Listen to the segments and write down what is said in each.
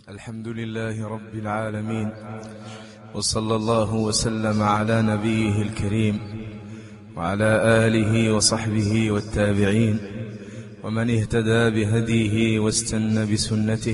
الحمد لله رب العالمين، وصلى الله وسلم على نبيه الكريم وعلى آله وصحبه والتابعين ومن اهتدى بهديه واستنى بسنته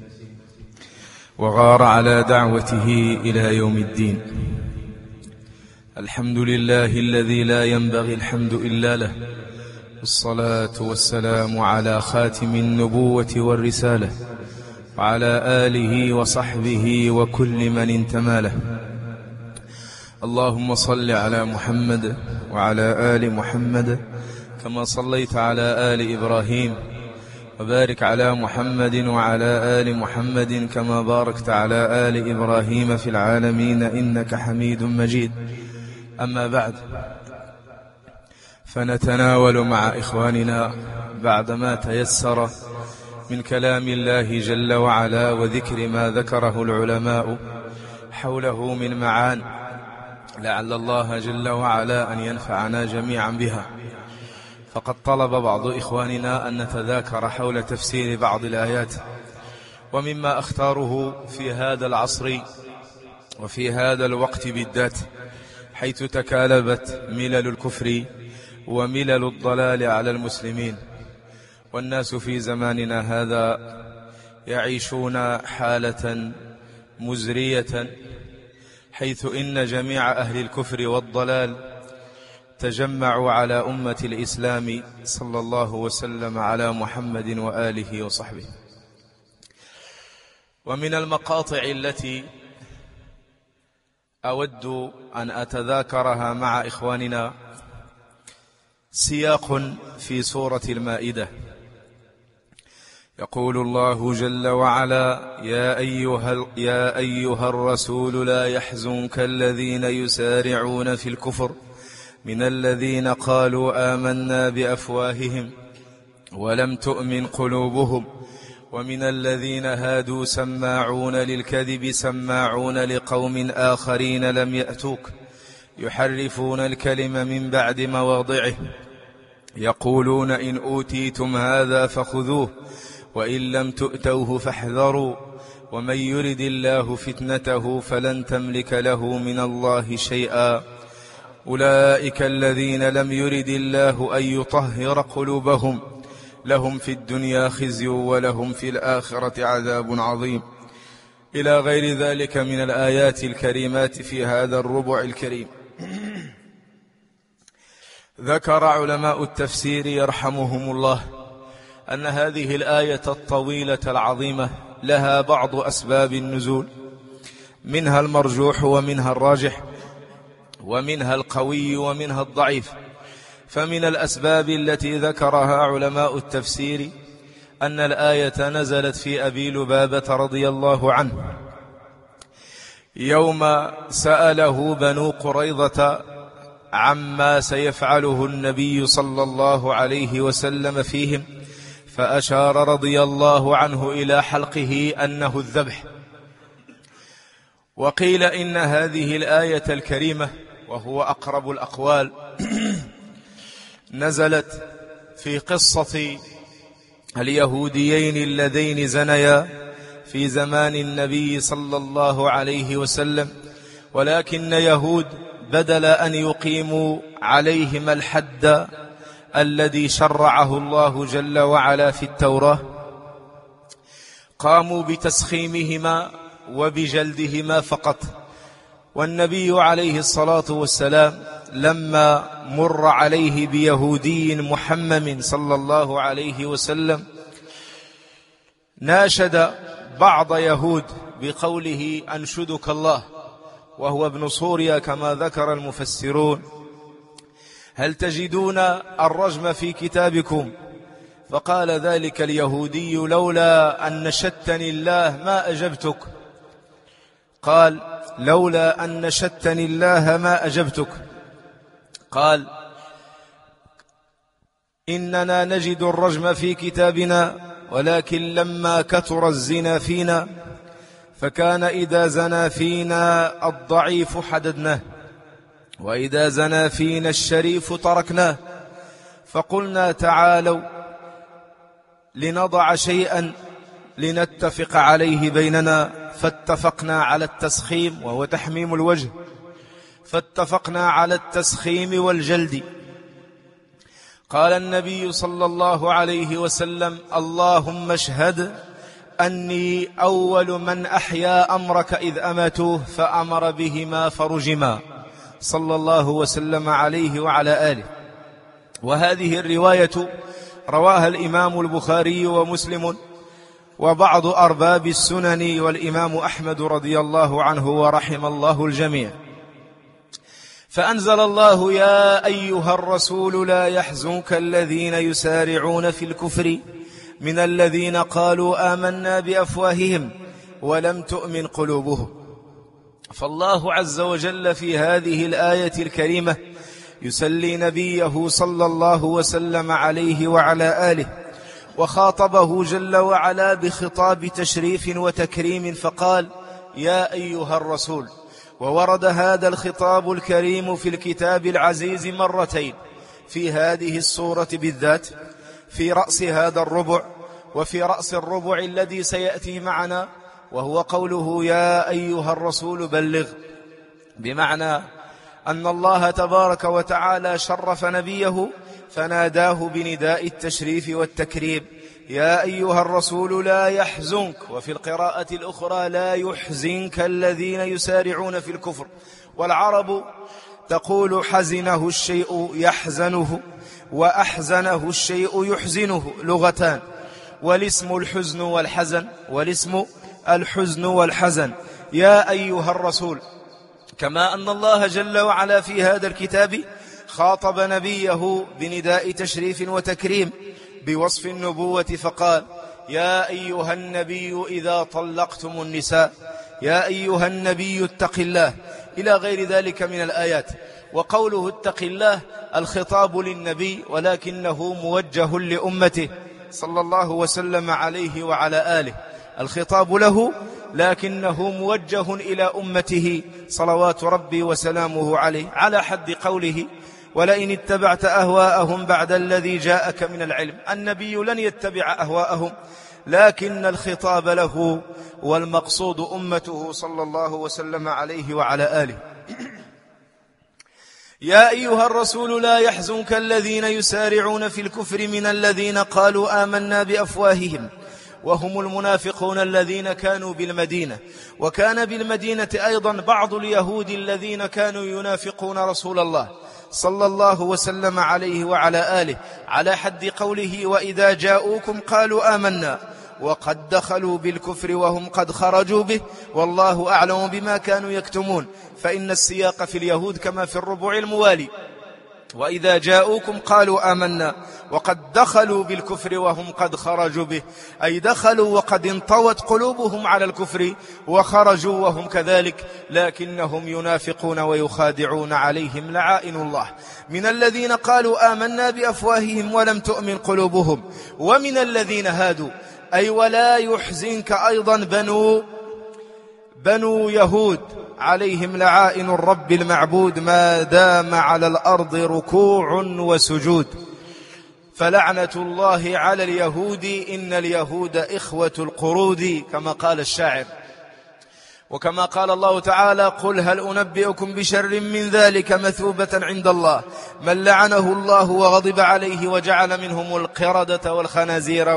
وغار على دعوته إلى يوم الدين. الحمد لله الذي لا ينبغي الحمد إلا له، والصلاة والسلام على خاتم النبوة والرسالة وعلى آله وصحبه وكل من انتمى له. اللهم صل على محمد وعلى آل محمد كما صليت على آل إبراهيم، وبارك على محمد وعلى آل محمد كما باركت على آل إبراهيم في العالمين إنك حميد مجيد. أما بعد، فنتناول مع إخواننا بعدما تيسر من كلام الله جل وعلا وذكر ما ذكره العلماء حوله من معان، لعل الله جل وعلا أن ينفعنا جميعا بها. فقد طلب بعض إخواننا أن نتذاكر حول تفسير بعض الآيات، ومما أختاره في هذا العصر وفي هذا الوقت بالذات، حيث تكالبت ملل الكفر وملل الضلال على المسلمين، والناس في زماننا هذا يعيشون حالة مزرية، حيث إن جميع أهل الكفر والضلال تجمعوا على أمة الإسلام صلى الله وسلم على محمد وآله وصحبه. ومن المقاطع التي أود أن أتذاكرها مع إخواننا سياق في سورة المائدة. يقول الله جل وعلا: يا أيها الرسول لا يحزنك الذين يسارعون في الكفر من الذين قالوا آمنا بأفواههم ولم تؤمن قلوبهم ومن الذين هادوا سماعون للكذب سماعون لقوم آخرين لم يأتوك يحرفون الكلم من بعد مواضعه يقولون إن أوتيتم هذا فخذوه وإن لم تؤتوه فاحذروا ومن يرد الله فتنته فلن تملك له من الله شيئا أولئك الذين لم يرد الله أن يطهر قلوبهم لهم في الدنيا خزي ولهم في الآخرة عذاب عظيم، إلى غير ذلك من الآيات الكريمات في هذا الربع الكريم. ذكر علماء التفسير يرحمهم الله أن هذه الآية الطويلة العظيمة لها بعض أسباب النزول، منها المرجوح ومنها الراجح ومنها القوي ومنها الضعيف. فمن الأسباب التي ذكرها علماء التفسير أن الآية نزلت في أبي لبابة رضي الله عنه يوم سأله بنو قريظة عما سيفعله النبي صلى الله عليه وسلم فيهم، فأشار رضي الله عنه إلى حلقه أنه الذبح. وقيل إن هذه الآية الكريمة، وهو أقرب الأقوال، نزلت في قصة اليهوديين اللذين زنيا في زمان النبي صلى الله عليه وسلم، ولكن يهود بدل أن يقيموا عليهما الحد الذي شرعه الله جل وعلا في التوراة قاموا بتسخيمهما وبجلدهما فقط. والنبي عليه الصلاة والسلام لما مر عليه بيهودي محمم صلى الله عليه وسلم ناشد بعض يهود بقوله أنشدك الله، وهو ابن سوريا كما ذكر المفسرون: هل تجدون الرجم في كتابكم؟ فقال ذلك اليهودي: لولا أن نشدتني الله ما أجبتك. قال: لولا أن نشدتني الله ما أجبتك. قال: إننا نجد الرجم في كتابنا، ولكن لما كثر الزنا فينا فكان إذا زنى فينا الضعيف حددناه، وإذا زنى فينا الشريف تركناه، فقلنا تعالوا لنضع شيئا لنتفق عليه بيننا، فاتفقنا على التسخيم وهو تحميم الوجه، فاتفقنا على التسخيم والجلد. قال النبي صلى الله عليه وسلم: اللهم اشهد أني أول من أحيا أمرك إذ أمتوه فأمر بهما فرجما، صلى الله وسلم عليه وعلى آله. وهذه الرواية رواها الإمام البخاري ومسلم وبعض أرباب السنن والإمام أحمد رضي الله عنه ورحم الله الجميع. فأنزل الله: يا أيها الرسول لا يحزنك الذين يسارعون في الكفر من الذين قالوا آمنا بأفواههم ولم تؤمن قلوبهم. فالله عز وجل في هذه الآية الكريمة يسلي نبيه صلى الله وسلم عليه وعلى آله، وخاطبه جل وعلا بخطاب تشريف وتكريم فقال: يا أيها الرسول. وورد هذا الخطاب الكريم في الكتاب العزيز مرتين، في هذه السورة بالذات، في رأس هذا الربع وفي رأس الربع الذي سيأتي معنا، وهو قوله: يا أيها الرسول بلغ، بمعنى أن الله تبارك وتعالى شرف نبيه فناداه بنداء التشريف والتكريم: يا أيها الرسول لا يحزنك، وفي القراءة الأخرى لا يحزنك الذين يسارعون في الكفر. والعرب تقول: حزنه الشيء يحزنه، وأحزنه الشيء يحزنه، لغتان، والاسم الحزن والحزن، والاسم الحزن والحزن. يا أيها الرسول، كما أن الله جل وعلا في هذا الكتاب خاطب نبيه بنداء تشريف وتكريم بوصف النبوة فقال: يا أيها النبي إذا طلقتم النساء، يا أيها النبي اتق الله، إلى غير ذلك من الآيات. وقوله اتق الله الخطاب للنبي، ولكنه موجه لأمته صلى الله وسلم عليه وعلى آله، الخطاب له لكنه موجه إلى أمته صلوات ربي وسلامه عليه، على حد قوله: ولئن اتبعت أهواءهم بعد الذي جاءك من العلم. النبي لن يتبع أهواءهم، لكن الخطاب له، والمقصود أمته صلى الله وسلم عليه وعلى آله. يا أيها الرسول لا يحزنك الذين يسارعون في الكفر من الذين قالوا آمنا بأفواههم، وهم المنافقون الذين كانوا بالمدينة. وكان بالمدينة أيضا بعض اليهود الذين كانوا ينافقون رسول الله صلى الله وسلم عليه وعلى آله، على حد قوله: وإذا جاءوكم قالوا آمنا وقد دخلوا بالكفر وهم قد خرجوا به والله أعلم بما كانوا يكتمون. فإن السياق في اليهود كما في الربع الموالي: وإذا جاءوكم قالوا آمنا وقد دخلوا بالكفر وهم قد خرجوا به، أي دخلوا وقد انطوت قلوبهم على الكفر، وخرجوا وهم كذلك، لكنهم ينافقون ويخادعون، عليهم لعائن الله. من الذين قالوا آمنا بأفواههم ولم تؤمن قلوبهم، ومن الذين هادوا، أي ولا يحزنك أيضا بنو يهود، عليهم لعائن الرب المعبود ما دام على الأرض ركوع وسجود. فلعنة الله على اليهود، إن اليهود إخوة القرود، كما قال الشاعر. وكما قال الله تعالى: قل هل أنبئكم بشر من ذلك مثوبة عند الله من لعنه الله وغضب عليه وجعل منهم القردة والخنازير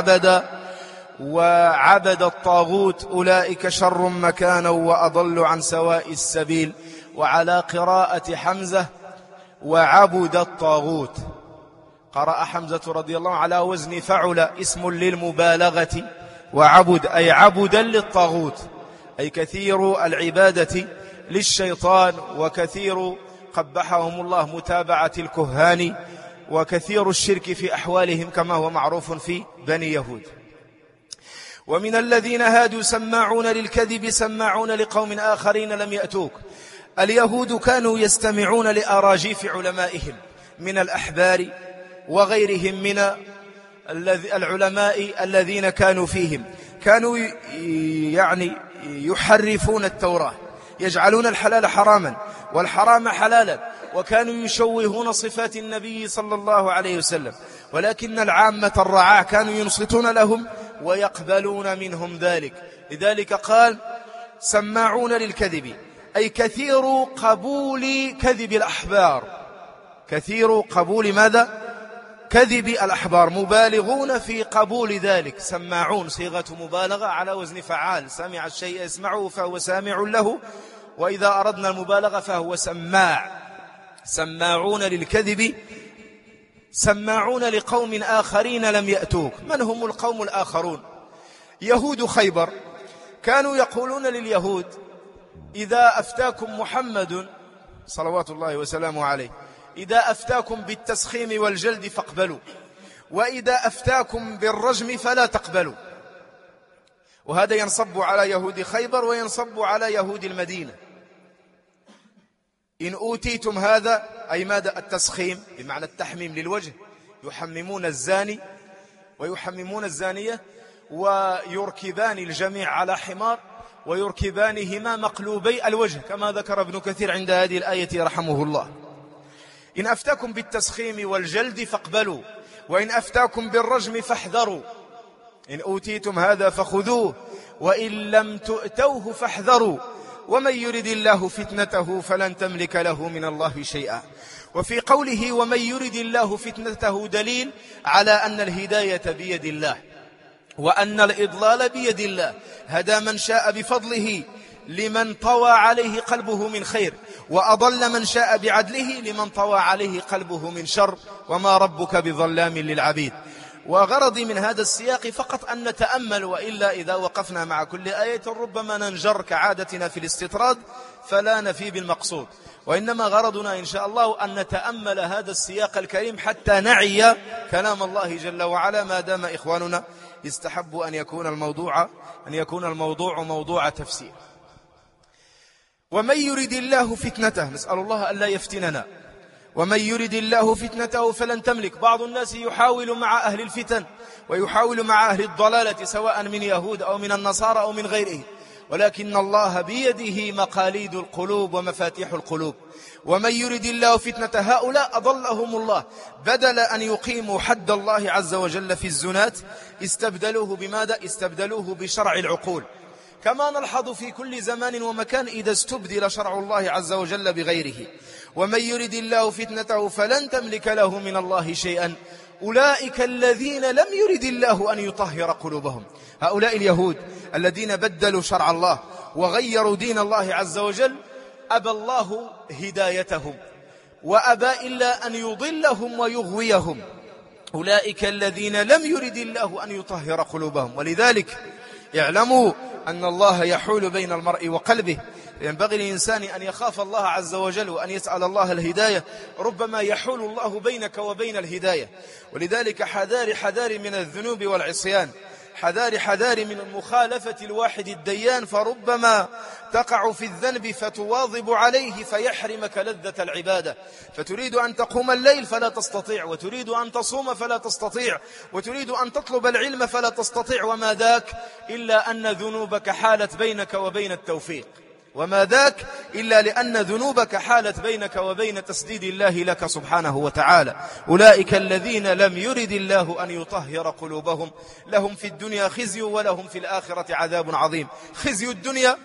وعبد الطاغوت، أولئك شر مكانا وأضل عن سواء السبيل. وعلى قراءة حمزة: وعبد الطاغوت، قرأ حمزة رضي الله على وزن فعل، اسم للمبالغة، وعبد أي عبدا للطاغوت، أي كثير العبادة للشيطان، وكثير قبحهم الله متابعة الكهان، وكثير الشرك في أحوالهم كما هو معروف في بني يهود. ومن الذين هادوا سماعون للكذب سماعون لقوم آخرين لم يأتوك. اليهود كانوا يستمعون لأراجيف علمائهم من الأحبار وغيرهم من العلماء الذين كانوا فيهم، كانوا يحرفون التوراة، يجعلون الحلال حراما والحرام حلالا، وكانوا يشوهون صفات النبي صلى الله عليه وسلم. ولكن العامة الرعاع كانوا ينصتون لهم ويقبلون منهم ذلك. لذلك قال سماعون للكذب، أي كثير قبول كذب الأحبار. كثير قبول ماذا؟ كذب الأحبار، مبالغون في قبول ذلك. سماعون صيغة مبالغة على وزن فعال، سمع الشيء يسمعه فهو سامع له، وإذا أردنا المبالغة فهو سماع. سماعون للكذب، سماعون لقوم آخرين لم يأتوك. من هم القوم الآخرون؟ يهود خيبر كانوا يقولون لليهود إذا أفتاكم محمد صلوات الله وسلامه عليه، إذا أفتاكم بالتسخيم والجلد فاقبلوا، وإذا أفتاكم بالرجم فلا تقبلوا. وهذا ينصب على يهود خيبر وينصب على يهود المدينة. إن أوتيتم هذا، أي ماذا؟ التسخيم بمعنى التحميم للوجه، يحممون الزاني ويحممون الزانية، ويركبان الجميع على حمار ويركبانهما مقلوبي الوجه، كما ذكر ابن كثير عند هذه الآية رحمه الله. إن أفتاكم بالتسخيم والجلد فاقبلوا، وإن أفتاكم بالرجم فاحذروا. إن أوتيتم هذا فخذوه، وإن لم تؤتوه فاحذروا، ومن يرد الله فتنته فلن تملك له من الله شيئا. وفي قوله ومن يرد الله فتنته دليل على أن الهداية بيد الله، وأن الإضلال بيد الله. هدى من شاء بفضله لمن طوى عليه قلبه من خير، وأضل من شاء بعدله لمن طوى عليه قلبه من شر، وما ربك بظلام للعبيد. وغرضي من هذا السياق فقط أن نتأمل، وإلا إذا وقفنا مع كل آية ربما ننجر كعادتنا في الاستطراد فلا نفي بالمقصود، وإنما غرضنا إن شاء الله أن نتأمل هذا السياق الكريم حتى نعي كلام الله جل وعلا، ما دام إخواننا يستحب أن يكون الموضوع موضوع تفسير. ومن يرد الله فتنته، نسأل الله ألا يفتننا. ومن يرد الله فتنته فلن تملك. بعض الناس يحاول مع أهل الفتن ويحاول مع أهل الضلالة، سواء من يهود أو من النصارى أو من غيره، ولكن الله بيده مقاليد القلوب ومفاتيح القلوب. ومن يرد الله فتنة هؤلاء أضلهم الله، بدل أن يقيموا حد الله عز وجل في الزنات استبدلوه بماذا؟ استبدلوه بشرع العقول، كما نلحظ في كل زمان ومكان إذا استبدل شرع الله عز وجل بغيره. ومن يرد الله فتنته فلن تملك له من الله شيئا، أولئك الذين لم يرد الله أن يطهر قلوبهم. هؤلاء اليهود الذين بدلوا شرع الله وغيروا دين الله عز وجل، أبى الله هدايتهم وأبى إلا أن يضلهم ويغويهم. أولئك الذين لم يرد الله أن يطهر قلوبهم. ولذلك اعلموا أن الله يحول بين المرء وقلبه. ينبغي للإنسان أن يخاف الله عز وجل وأن يسأل الله الهداية، ربما يحول الله بينك وبين الهداية. ولذلك حذار من الذنوب والعصيان، حذار من مخالفة الواحد الديان، فربما تقع في الذنب فتواظب عليه فيحرمك لذة العبادة، فتريد أن تقوم الليل فلا تستطيع، وتريد أن تصوم فلا تستطيع، وتريد أن تطلب العلم فلا تستطيع، وما ذاك إلا أن ذنوبك حالت بينك وبين التوفيق، وما ذاك إلا لأن ذنوبك حالت بينك وبين تسديد الله لك سبحانه وتعالى. أولئك الذين لم يرد الله أن يطهر قلوبهم لهم في الدنيا خزي ولهم في الآخرة عذاب عظيم. خزي الدنيا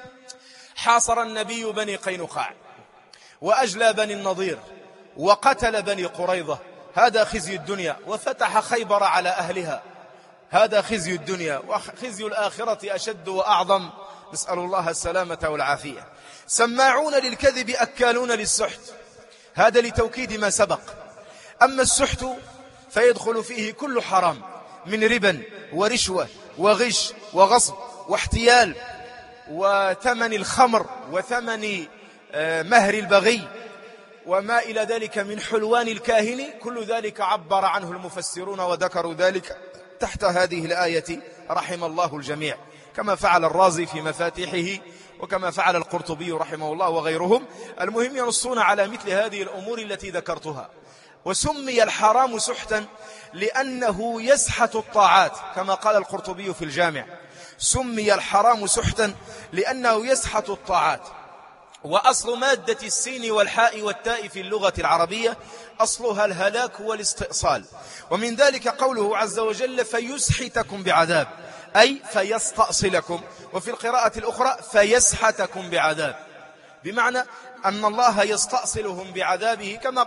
حاصر النبي بني قينقاع وأجلى بني النضير وقتل بني قريظة، هذا خزي الدنيا، وفتح خيبر على أهلها، هذا خزي الدنيا. وخزي الآخرة أشد وأعظم، نسأل الله السلامة والعافية. سماعون للكذب أكالون للسحت، هذا لتوكيد ما سبق. أما السحت فيدخل فيه كل حرام من ربا ورشوة وغش وغصب واحتيال وثمن الخمر وثمن مهر البغي وما إلى ذلك من حلوان الكاهن، كل ذلك عبر عنه المفسرون وذكروا ذلك تحت هذه الآية رحم الله الجميع، كما فعل الرازي في مفاتيحه وكما فعل القرطبي رحمه الله وغيرهم. المهم ينصون على مثل هذه الأمور التي ذكرتها. وسمي الحرام سحتا لأنه يسحت الطاعات، كما قال القرطبي في الجامع، سمي الحرام سحتا لأنه يسحت الطاعات. وأصل مادة السين والحاء والتاء في اللغة العربية أصلها الهلاك والاستئصال، ومن ذلك قوله عز وجل فيسحتكم بعذاب، أي فيستأصلكم، وفي القراءة الأخرى فيسحتكم بعذاب، بمعنى أن الله يستأصلهم بعذابه كما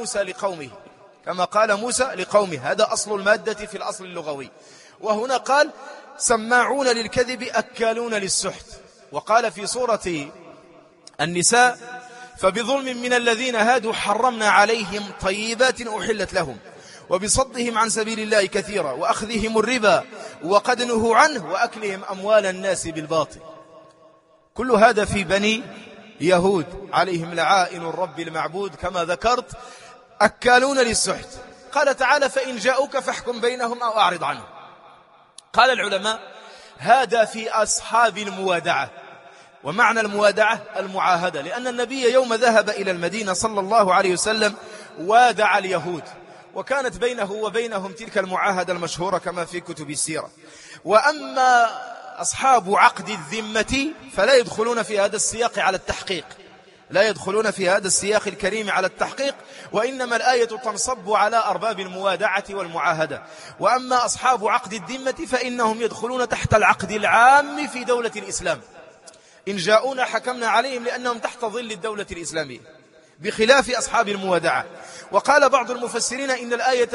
قال موسى لقومه، هذا أصل المادة في الأصل اللغوي. وهنا قال سماعون للكذب أكالون للسحت، وقال في سورة النساء فبظلم من الذين هادوا حرمنا عليهم طيبات أحلت لهم وبصدهم عن سبيل الله كثيرا وأخذهم الربا وقد نهوا عنه وأكلهم أموال الناس بالباطل. كل هذا في بني يهود عليهم لعائن الرب المعبود كما ذكرت، أكالون للسحت. قال تعالى فإن جاءوك فاحكم بينهم أو أعرض عنهم. قال العلماء هذا في أصحاب الموادعة، ومعنى الموادعة المعاهدة، لأن النبي يوم ذهب إلى المدينة صلى الله عليه وسلم وادع اليهود، وكانت بينه وبينهم تلك المعاهدة المشهورة كما في كتب السيرة. وأما أصحاب عقد الذمة فلا يدخلون في هذا السياق على التحقيق، لا يدخلون في هذا السياق الكريم على التحقيق، وإنما الآية تنصب على أرباب الموادعة والمعاهدة. وأما أصحاب عقد الذمة فإنهم يدخلون تحت العقد العام في دولة الإسلام، إن جاءونا حكمنا عليهم لأنهم تحت ظل الدولة الإسلامية، بخلاف أصحاب الموادعة. وقال بعض المفسرين إن الآية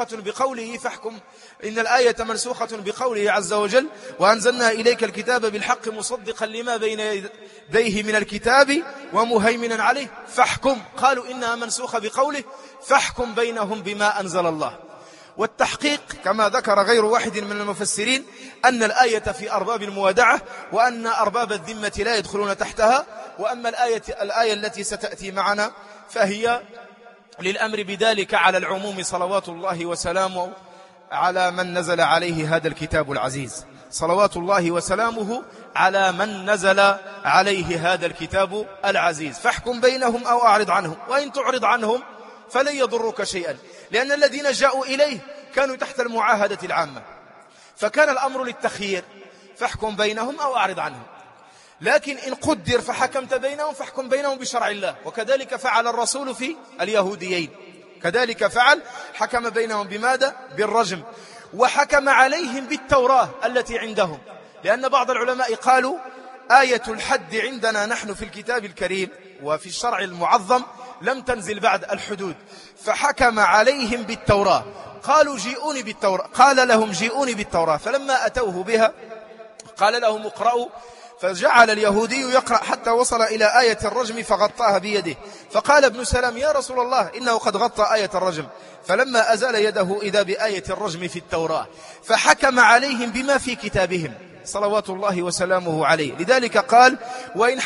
منسوخة بقوله عز وجل وأنزلنا إليك الكتاب بالحق مصدقا لما بين يديه من الكتاب ومهيمنا عليه فاحكم. قالوا إنها منسوخة بقوله فاحكم بينهم بما أنزل الله. والتحقيق كما ذكر غير واحد من المفسرين أن الآية في أرباب الموادعة، وأن أرباب الذمة لا يدخلون تحتها. وأما الآية التي ستأتي معنا فهي للأمر بذلك على العموم، صلوات الله وسلامه على من نزل عليه هذا الكتاب العزيز، صلوات الله وسلامه على من نزل عليه هذا الكتاب العزيز. فاحكم بينهم أو أعرض عنهم، وإن تعرض عنهم فلن يضرك شيئا، لأن الذين جاءوا إليه كانوا تحت المعاهدة العامة، فكان الأمر للتخيير، فاحكم بينهم أو أعرض عنهم. لكن إن قدر فحكمت بينهم فاحكم بينهم بشرع الله. وكذلك فعل الرسول في اليهوديين، كذلك فعل، حكم بينهم بماذا؟ بالرجم، وحكم عليهم بالتوراة التي عندهم، لأن بعض العلماء قالوا آية الحد عندنا نحن في الكتاب الكريم وفي الشرع المعظم لم تنزل بعد الحدود، فحكم عليهم بالتوراة. قالوا جيئوني بالتوراة، قال لهم جيئوني بالتوراة، فلما أتوه بها قال لهم اقرأوا، فجعل اليهودي يقرأ حتى وصل إلى آية الرجم فغطاها بيده، فقال ابن سلام يا رسول الله إنه قد غطى آية الرجم، فلما أزال يده إذا بآية الرجم في التوراة، فحكم عليهم بما في كتابهم صلوات الله وسلامه عليه. لذلك قال وإن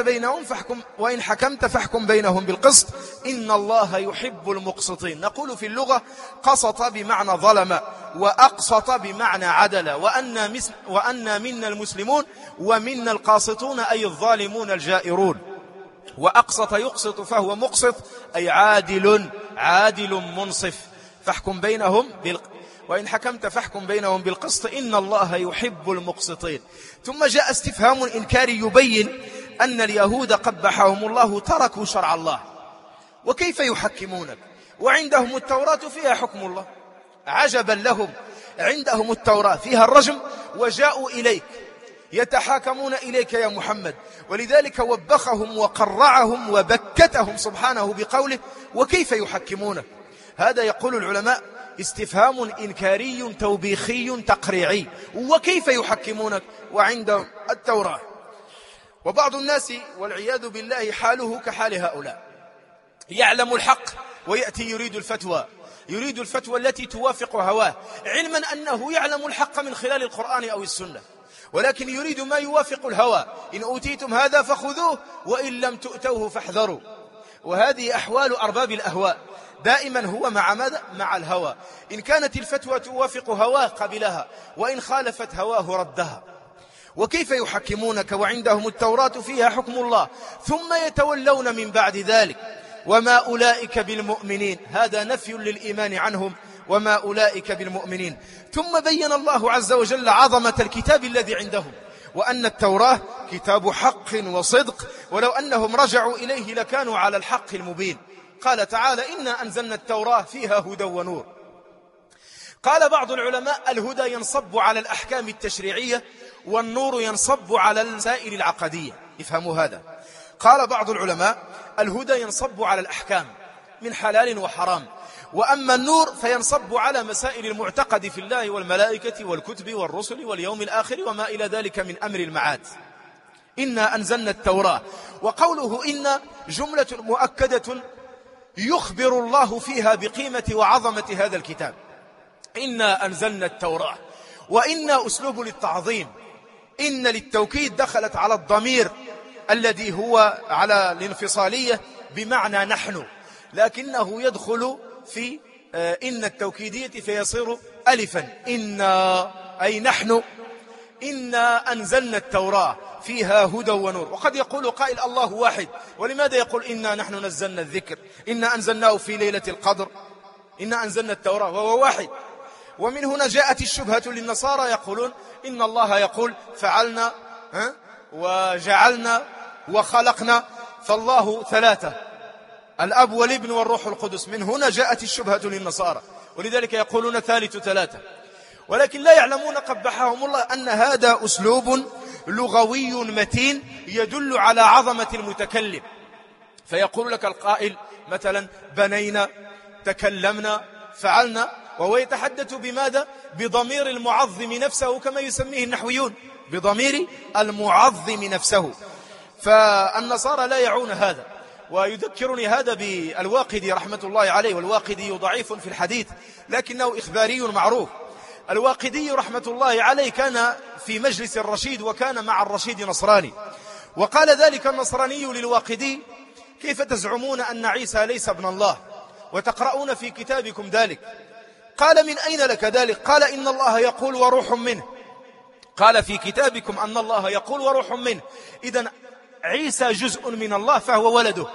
حكمت فاحكم بينهم بالقسط إن الله يحب المقسطين. نقول في اللغة قسط بمعنى ظلم، وأقسط بمعنى عدل، وأن منا المسلمون ومنا القاسطون أي الظالمون الجائرون. وأقسط يقسط فهو مقسط أي عادل منصف. فاحكم بينهم وإن حكمت فاحكم بينهم بالقسط إن الله يحب المقسطين. ثم جاء استفهام إنكاري يبين أن اليهود قبحهم الله تركوا شرع الله، وكيف يحكمونك وعندهم التوراة فيها حكم الله؟ عجبا لهم، عندهم التوراة فيها الرجم وجاءوا إليك يتحاكمون إليك يا محمد، ولذلك وبخهم وقرعهم وبكتهم سبحانه بقوله وكيف يحكمونك. هذا يقول العلماء استفهام إنكاري توبيخي تقريعي، وكيف يحكمونك وعندهم التوراة؟ وبعض الناس والعياذ بالله حاله كحال هؤلاء، يعلم الحق ويأتي يريد الفتوى التي توافق هواه، علما أنه يعلم الحق من خلال القرآن أو السنة، ولكن يريد ما يوافق الهوى. إن أوتيتم هذا فخذوه وإن لم تؤتوه فاحذروا. وهذه أحوال أرباب الأهواء، دائما هو مع ماذا؟ مع الهوى. إن كانت الفتوى توافق هواه قبلها، وإن خالفت هواه ردها. وكيف يحكمونك وعندهم التوراة فيها حكم الله ثم يتولون من بعد ذلك وما أولئك بالمؤمنين. هذا نفي للإيمان عنهم، وما أولئك بالمؤمنين. ثم بين الله عز وجل عظمة الكتاب الذي عندهم وأن التوراة كتاب حق وصدق، ولو أنهم رجعوا إليه لكانوا على الحق المبين. قال تعالى: إنا أنزلنا التوراة فيها هدى ونور. قال بعض العلماء: الهدى ينصب على الأحكام التشريعية، والنور ينصب على المسائل العقدية. افهموا هذا. قال بعض العلماء: الهدى ينصب على الأحكام من حلال وحرام، وأما النور فينصب على مسائل المعتقد في الله والملائكة والكتب والرسل واليوم الآخر وما إلى ذلك من أمر المعاد. إنا أنزلنا التوراة، وقوله إن جملة مؤكدة يخبر الله فيها بقيمة وعظمة هذا الكتاب. إنا أنزلنا التوراة، وإن أسلوب للتعظيم، إن للتوكيد دخلت على الضمير الذي هو على الانفصالية بمعنى نحن، لكنه يدخل في إن التوكيدية فيصير ألفا. إنا أي نحن، إنا أنزلنا التوراة فيها هدى ونور. وقد يقول قائل: الله واحد، ولماذا يقول إنا نحن نزلنا الذكر؟ إنا أنزلناه في ليلة القدر، إنا أنزلنا التوراة وهو واحد. ومن هنا جاءت الشبهة للنصارى، يقولون إن الله يقول فعلنا وجعلنا وخلقنا، فالله ثلاثة، الأب والابن والروح القدس. من هنا جاءت الشبهة للنصارى، ولذلك يقولون ثالث ثلاثة. ولكن لا يعلمون قبحهم الله أن هذا أسلوب لغوي متين يدل على عظمة المتكلم. فيقول لك القائل مثلا: بنينا، تكلمنا، فعلنا، وهو يتحدث بماذا؟ بضمير المعظم نفسه، كما يسميه النحويون، بضمير المعظم نفسه. فالنصارى لا يعون هذا. ويذكرني هذا بالواقدي رحمة الله عليه، والواقدي ضعيف في الحديث لكنه إخباري معروف. الواقدي رحمة الله عليه كان في مجلس الرشيد، وكان مع الرشيد نصراني، وقال ذلك النصراني للواقدي: كيف تزعمون أن عيسى ليس ابن الله وتقرؤون في كتابكم ذلك؟ قال: من أين لك ذلك؟ قال: إن الله يقول وروح منه. قال: في كتابكم أن الله يقول وروح منه، إذن عيسى جزء من الله فهو ولده.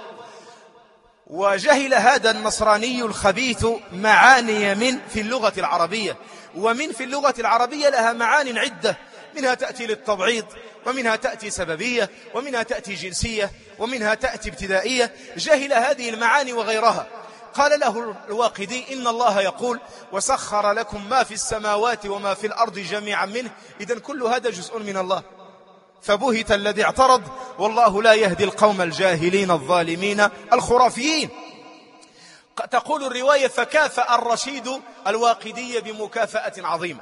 وجهل هذا النصراني الخبيث معاني من في اللغة العربية، ومن في اللغة العربية لها معان عدة، منها تأتي للتبعيض، ومنها تأتي سببية، ومنها تأتي جنسية، ومنها تأتي ابتدائية. جهل هذه المعاني وغيرها. قال له الواقدي: إن الله يقول وسخر لكم ما في السماوات وما في الأرض جميعا منه، إذن كل هذا جزء من الله. فبهت الذي اعترض، والله لا يهدي القوم الجاهلين الظالمين الخرافيين. تقول الرواية: فكافأ الرشيد الواقدي بمكافأة عظيمة.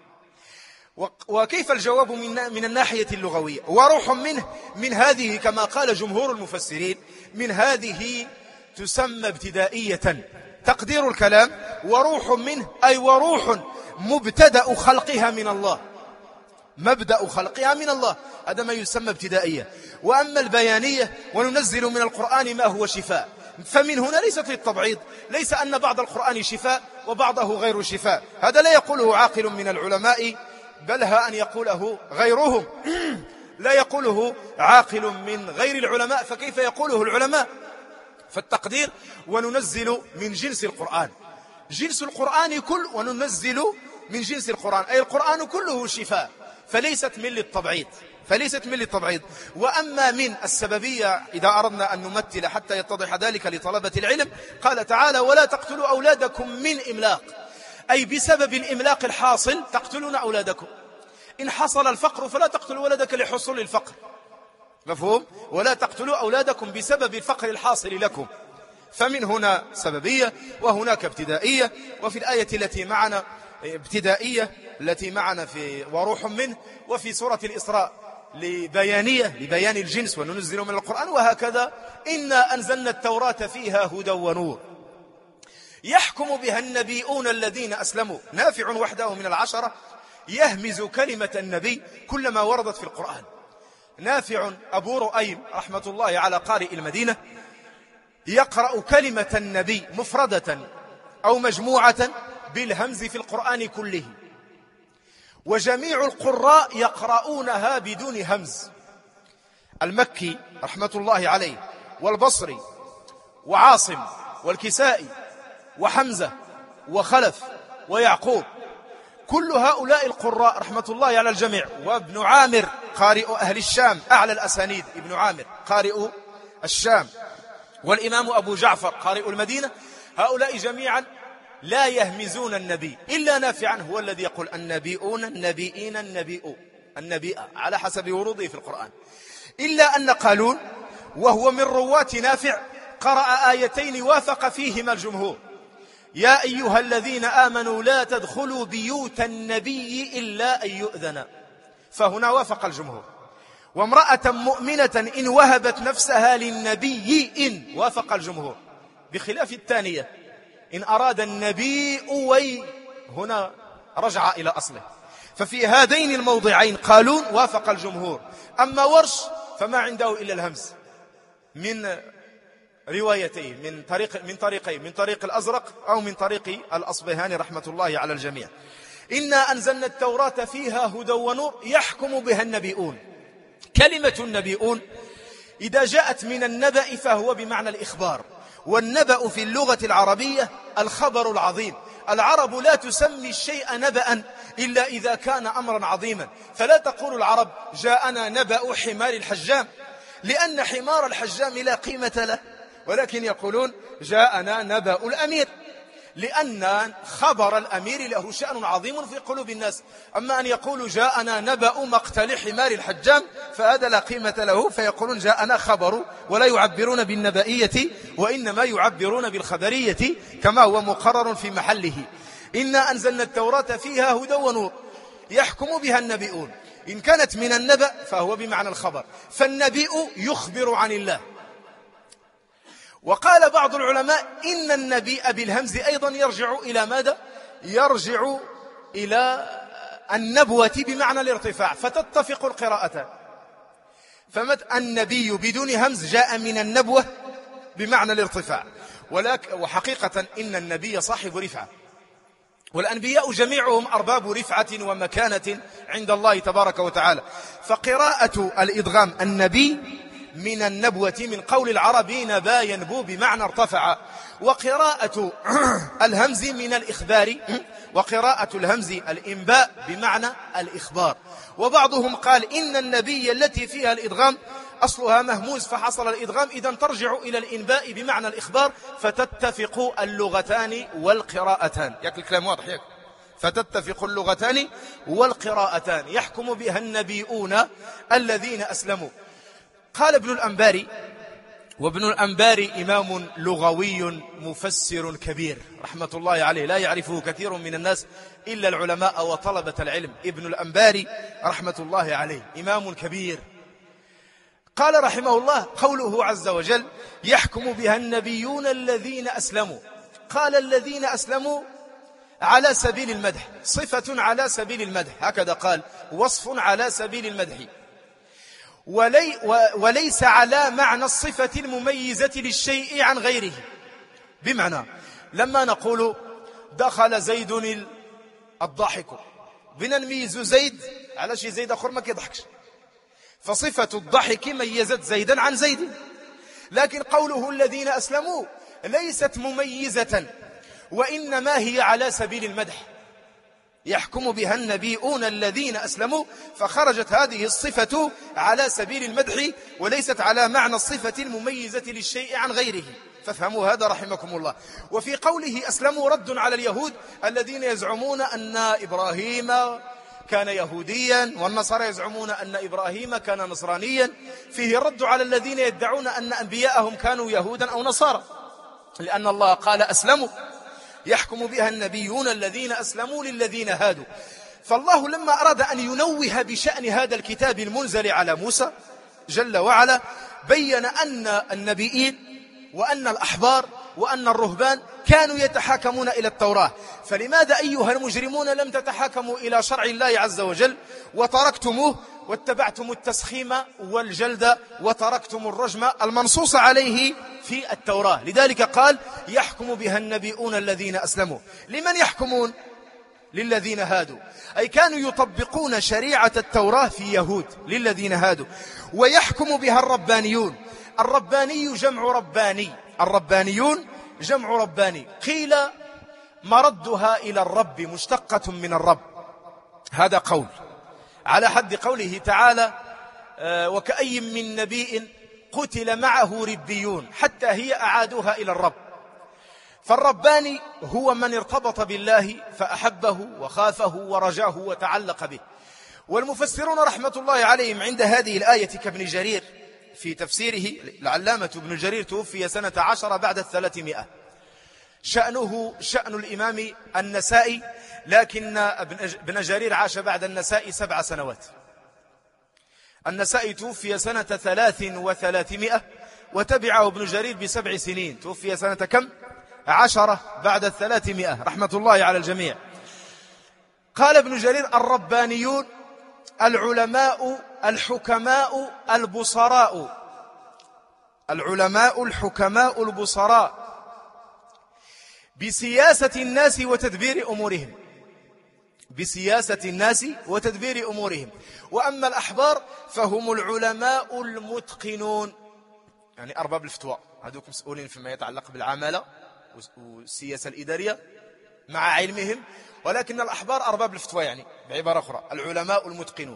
وكيف الجواب من الناحية اللغوية؟ وروح منه، من هذه كما قال جمهور المفسرين، من هذه تسمى ابتدائية. تقدير الكلام: وروح منه أي وروح مبتدأ خلقها من الله، مبدأ خلقها من الله، هذا ما يسمى ابتدائية. وأما البيانية: وننزل من القرآن ما هو شفاء، فمن هنا ليست للتبعيض، ليس أن بعض القرآن شفاء وبعضه غير شفاء، هذا لا يقوله عاقل من العلماء، بل أن يقوله غيرهم لا يقوله عاقل من غير العلماء، فكيف يقوله العلماء؟ فالتقدير: وننزل من جنس القرآن، جنس القرآن كل، وننزل من جنس القرآن أي القرآن كله شفاء، فليست من للتبعيض، فليست من للتبعيض. وأما من السببية، إذا أردنا أن نمثل حتى يتضح ذلك لطلبة العلم، قال تعالى: ولا تقتلوا أولادكم من إملاق، أي بسبب الإملاق الحاصل تقتلون أولادكم. إن حصل الفقر فلا تقتلوا ولدك لحصول الفقر، مفهوم؟ ولا تقتلوا أولادكم بسبب الفقر الحاصل لكم. فمن هنا سببية، وهناك ابتدائية. وفي الآية التي معنا ابتدائية التي معنا في وروح منه، وفي سورة الإسراء لبيانية لبيان الجنس: وننزل من القرآن. وهكذا إنا أنزلنا التوراة فيها هدى ونور يحكم بها النبيون الذين أسلموا. نافع وحده من العشرة يهمز كلمة النبي كلما وردت في القرآن. نافع أبو رؤيم رحمة الله على قارئ المدينة يقرأ كلمة النبي مفردة أو مجموعة بالهمز في القرآن كله، وجميع القراء يقرؤونها بدون همز. المكي رحمة الله عليه، والبصري، وعاصم، والكسائي، وحمزة، وخلف، ويعقوب، كل هؤلاء القراء رحمة الله على الجميع، وابن عامر قارئ أهل الشام أعلى الأسانيد، ابن عامر قارئ الشام، والإمام أبو جعفر قارئ المدينة، هؤلاء جميعا لا يهمزون النبي إلا نافعا هو الذي يقول النبيون النبيين النبيء على حسب وروده في القرآن، إلا أن قالون وهو من رواة نافع قرأ آيتين وافق فيهما الجمهور: يا أيها الذين آمنوا لا تدخلوا بيوت النبي إلا أن يؤذن، فهنا وافق الجمهور. وامرأة مؤمنة إن وهبت نفسها للنبي إن وافق الجمهور، بخلاف الثانية إن أراد النبي وي، هنا رجع إلى أصله. ففي هذين الموضعين قالون وافق الجمهور. أما ورش فما عنده إلا الهمز من روايتين، من طريق الأزرق أو من طريق الأصبهاني رحمة الله على الجميع. إنا أنزلنا التوراة فيها هدى ونور يحكم بها النبيون. كلمة النبيون إذا جاءت من النبأ فهو بمعنى الإخبار، والنبأ في اللغة العربية الخبر العظيم. العرب لا تسمي الشيء نبأ إلا إذا كان أمرا عظيما، فلا تقول العرب جاءنا نبأ حمار الحجام، لأن حمار الحجام لا قيمة له، ولكن يقولون جاءنا نبأ الأمير، لأن خبر الأمير له شأن عظيم في قلوب الناس. أما أن يقولوا جاءنا نبأ مقتل حمار الحجام فهذا لا قيمة له، فيقولون جاءنا خبر، ولا يعبرون بالنبائية وإنما يعبرون بالخبرية كما هو مقرر في محله. إنا أنزلنا التوراة فيها هدى ونور يحكم بها النبيون. إن كانت من النبأ فهو بمعنى الخبر، فالنبي يخبر عن الله. وقال بعض العلماء إن النبي بالهمز أيضا يرجع إلى ماذا؟ يرجع إلى النبوة بمعنى الارتفاع، فتتفق القراءتان. النبي بدون همز جاء من النبوة بمعنى الارتفاع، وحقيقة إن النبي صاحب رفعة، والأنبياء جميعهم أرباب رفعة ومكانة عند الله تبارك وتعالى. فقراءة الإدغام النبي من النبوة من قول العربي نبا ينبو بمعنى ارتفع، وقراءة الهمز من الإخبار، وقراءة الهمز الإنباء بمعنى الإخبار. وبعضهم قال إن النبي التي فيها الإدغام أصلها مهموز فحصل الإدغام، إذن ترجع إلى الإنباء بمعنى الإخبار، فتتفق اللغتان والقراءتان. ياك الكلام واضح ياك؟ فتتفق اللغتان والقراءتان يحكم بها النبيون الذين أسلموا. قال ابن الأنباري، وابن الأنباري إمام لغوي مفسر كبير رحمة الله عليه، لا يعرفه كثير من الناس إلا العلماء وطلبة العلم. ابن الأنباري رحمة الله عليه إمام كبير. قال رحمه الله قوله عز وجل يحكم بها النبيون الذين أسلموا، قال الذين أسلموا على سبيل المدح، صفة على سبيل المدح، هكذا قال، وصف على سبيل المدح، وليس على معنى الصفة المميزة للشيء عن غيره. بمعنى لما نقول دخل زيد الضاحك بنميز زيد على شي زيد آخر ما كيضحكش، فصفة الضحك ميزت زيدا عن زيد. لكن قوله الذين أسلموا ليست مميزة، وإنما هي على سبيل المدح، يحكم بها النبيون الذين أسلموا، فخرجت هذه الصفة على سبيل المدح وليست على معنى الصفة المميزة للشيء عن غيره، فافهموا هذا رحمكم الله. وفي قوله أسلموا رد على اليهود الذين يزعمون أن إبراهيم كان يهوديا، والنصارى يزعمون أن إبراهيم كان نصرانيا، فيه الرد على الذين يدعون أن أنبياءهم كانوا يهودا أو نصارى، لأن الله قال أسلموا يحكم بها النبيون الذين أسلموا للذين هادوا. فالله لما أراد أن ينوه بشأن هذا الكتاب المنزل على موسى جل وعلا بين أن النبيين وأن الأحبار وأن الرهبان كانوا يتحاكمون إلى التوراة، فلماذا أيها المجرمون لم تتحاكموا إلى شرع الله عز وجل وتركتموه واتبعتم التسخيم والجلد وتركتم الرجم المنصوص عليه في التوراة؟ لذلك قال يحكم بها النبيون الذين أسلموا. لمن يحكمون؟ للذين هادوا، أي كانوا يطبقون شريعة التوراة في يهود للذين هادوا. ويحكم بها الربانيون، الرباني جمع رباني، الربانيون جمع رباني، قيل مردها إلى الرب، مشتقة من الرب، هذا قول على حد قوله تعالى وكأي من نبي قتل معه ربيون حتى هي أعادوها إلى الرب. فالرباني هو من ارتبط بالله فأحبه وخافه ورجاه وتعلق به. والمفسرون رحمة الله عليهم عند هذه الآية كابن جرير في تفسيره، العلامة ابن جرير توفي سنة 10 بعد 300، شأنه شأن الإمام النسائي، لكن ابن جرير عاش بعد النسائي 7 سنوات. النسائي توفي سنة 300 وتبعه ابن جرير ب7 سنين، توفي سنة كم؟ 10 بعد 300 رحمة الله على الجميع. قال ابن جرير الربانيون العلماء الحكماء البصراء، العلماء الحكماء البصراء بسياسة الناس وتدبير أمورهم، بسياسة الناس وتدبير أمورهم. وأما الأحبار فهم العلماء المتقنون، يعني أرباب الفتوى، هذوك مسؤولين فيما يتعلق بالعمالة والسياسة الإدارية مع علمهم، ولكن الأحبار أرباب الفتوى، يعني بعبارة أخرى العلماء المتقنون.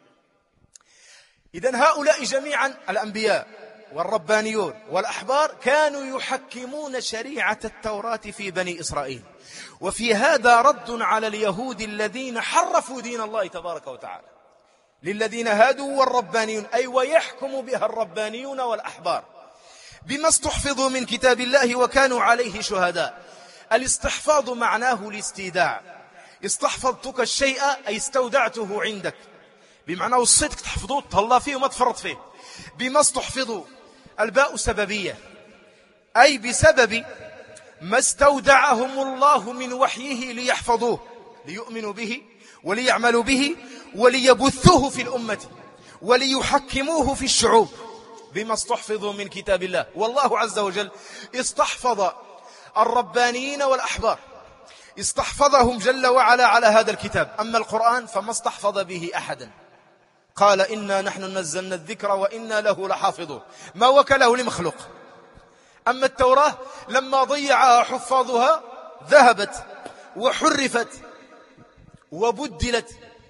إذن هؤلاء جميعا الأنبياء والربانيون والأحبار كانوا يحكمون شريعة التوراة في بني إسرائيل. وفي هذا رد على اليهود الذين حرفوا دين الله تبارك وتعالى للذين هادوا والربانيون، أي ويحكم بها الربانيون والأحبار بما استحفظوا من كتاب الله وكانوا عليه شهداء. الاستحفاظ معناه الاستيداع، استحفظتك الشيء أي استودعته عندك، بمعنى الصدق تحفظوه تهلا فيه وما تفرط فيه. بما استحفظوا الباء سببية، أي بسبب ما استودعهم الله من وحيه ليحفظوه ليؤمنوا به وليعملوا به وليبثوه في الأمة وليحكموه في الشعوب، بما استحفظوا من كتاب الله. والله عز وجل استحفظ الربانيين والأحبار، استحفظهم جل وعلا على هذا الكتاب. أما القرآن فما استحفظ به أحدا، قال إنا نحن نزلنا الذكر وإنا له لحافظون، ما وكله لمخلوق. أما التوراة لما ضيعها حفاظها ذهبت وحرفت وبدلت،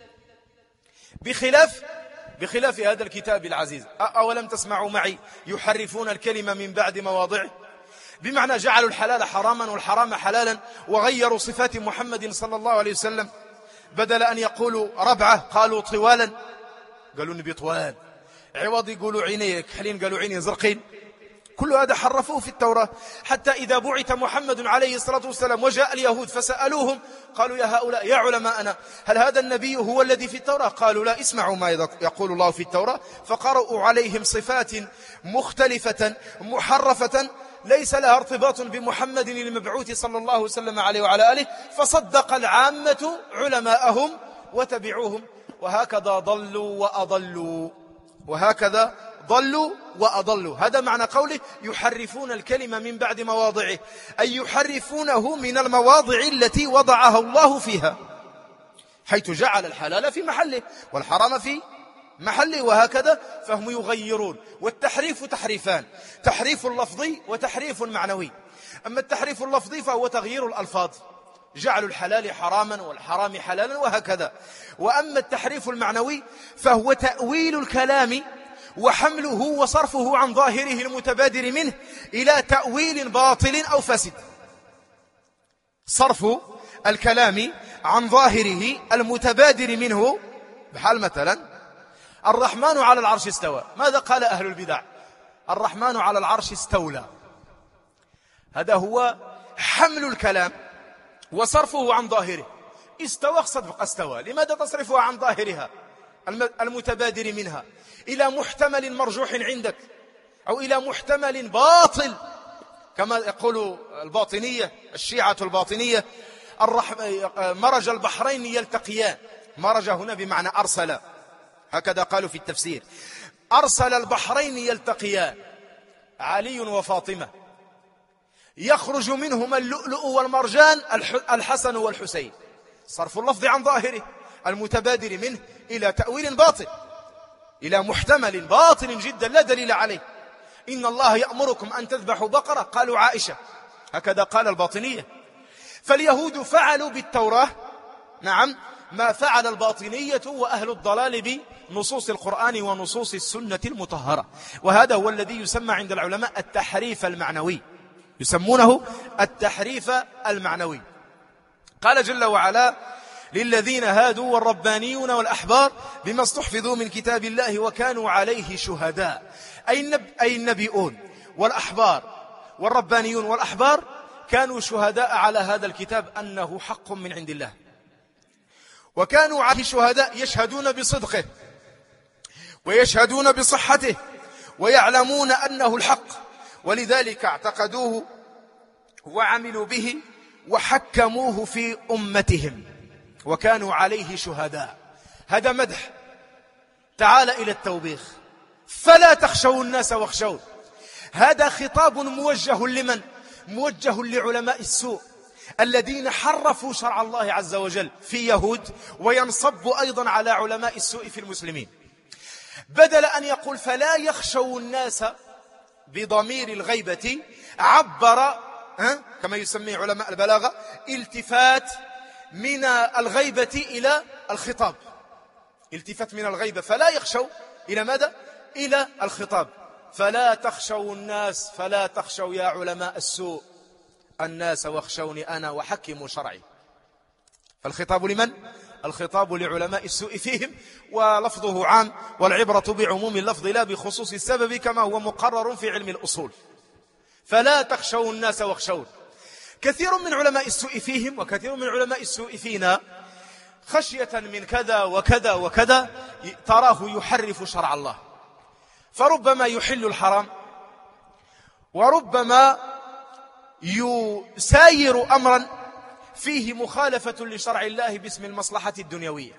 بخلاف هذا الكتاب العزيز. أولم تسمعوا معي يحرفون الكلمة من بعد مواضعه، بمعنى جعلوا الحلال حراما والحرام حلالا، وغيروا صفات محمد صلى الله عليه وسلم، بدل أن يقولوا ربعة قالوا طوالا، قالوا نبي طوال، عوض يقولوا عيني كحلين قالوا عيني زرقين. كل هذا حرفوه في التوراة، حتى إذا بعث محمد عليه الصلاة والسلام وجاء اليهود فسألوهم قالوا يا هؤلاء يا علماءنا هل هذا النبي هو الذي في التوراة؟ قالوا لا، اسمعوا ما يقول الله في التوراة. فقرأوا عليهم صفات مختلفة محرفة ليس لها ارتباط بمحمد المبعوث صلى الله وسلم عليه وعلى آله، فصدق العامة علماءهم وتبعوهم، وهكذا ضلوا وأضلوا، وهكذا ضلوا وأضلوا. هذا معنى قوله يحرفون الكلمة من بعد مواضعه، أي يحرفونه من المواضع التي وضعها الله فيها، حيث جعل الحلال في محله والحرام في محله، وهكذا فهم يغيرون. والتحريف تحريفان، تحريف لفظي وتحريف معنوي. أما التحريف اللفظي فهو تغيير الألفاظ، جعل الحلال حراما والحرام حلالا وهكذا. وأما التحريف المعنوي فهو تأويل الكلام وحمله وصرفه عن ظاهره المتبادر منه إلى تأويل باطل أو فاسد. صرف الكلام عن ظاهره المتبادر منه، بحال مثلا الرحمن على العرش استوى، ماذا قال أهل البدع؟ الرحمن على العرش استولى. هذا هو حمل الكلام وصرفه عن ظاهره. استوى صدق استوى، لماذا تصرفها عن ظاهرها المتبادر منها إلى محتمل مرجوح عندك أو إلى محتمل باطل، كما يقول الباطنية الشيعة الباطنية مرج البحرين يلتقيان. مرج هنا بمعنى أرسل، هكذا قالوا في التفسير، أرسل البحرين يلتقيان، علي وفاطمة، يخرج منهما اللؤلؤ والمرجان، الحسن والحسين. صرف اللفظ عن ظاهره المتبادر منه إلى تأويل باطل، إلى محتمل باطل جدا لا دليل عليه. إن الله يأمركم أن تذبحوا بقرة، قالوا عائشة، هكذا قال الباطنية. فاليهود فعلوا بالتوراة نعم ما فعل الباطنية وأهل الضلال بنصوص القرآن ونصوص السنة المطهرة. وهذا هو الذي يسمى عند العلماء التحريف المعنوي، يسمونه التحريف المعنوي. قال جل وعلا: للذين هادوا والربانيون والأحبار بما استحفظوا من كتاب الله وكانوا عليه شهداء. أي النبيون والأحبار والربانيون والأحبار كانوا شهداء على هذا الكتاب أنه حق من عند الله، وكانوا عليه شهداء يشهدون بصدقه ويشهدون بصحته ويعلمون أنه الحق، ولذلك اعتقدوه وعملوا به وحكموه في أمتهم وكانوا عليه شهداء. هذا مدح. تعال إلى التوبيخ: فلا تخشوا الناس واخشون. هذا خطاب موجه لمن؟ موجه لعلماء السوء الذين حرفوا شرع الله عز وجل في يهود، وينصب أيضا على علماء السوء في المسلمين. بدل أن يقول فلا يخشوا الناس بضمير الغيبة، عبر كما يسميه علماء البلاغة التفات من الغيبة إلى الخطاب. التفات من الغيبة فلا يخشوا إلى ماذا؟ إلى الخطاب. فلا تخشوا الناس، فلا تخشوا يا علماء السوء الناس واخشوني أنا وحكموا شرعي. فالخطاب لمن؟ الخطاب لعلماء السوء فيهم، ولفظه عام، والعبرة بعموم اللفظ لا بخصوص السبب كما هو مقرر في علم الأصول. فلا تخشوا الناس واخشون. كثير من علماء السوء فيهم وكثير من علماء السوء فينا خشية من كذا وكذا وكذا تراه يحرف شرع الله، فربما يحل الحرام، وربما يساير أمرا فيه مخالفة لشرع الله باسم المصلحة الدنيوية.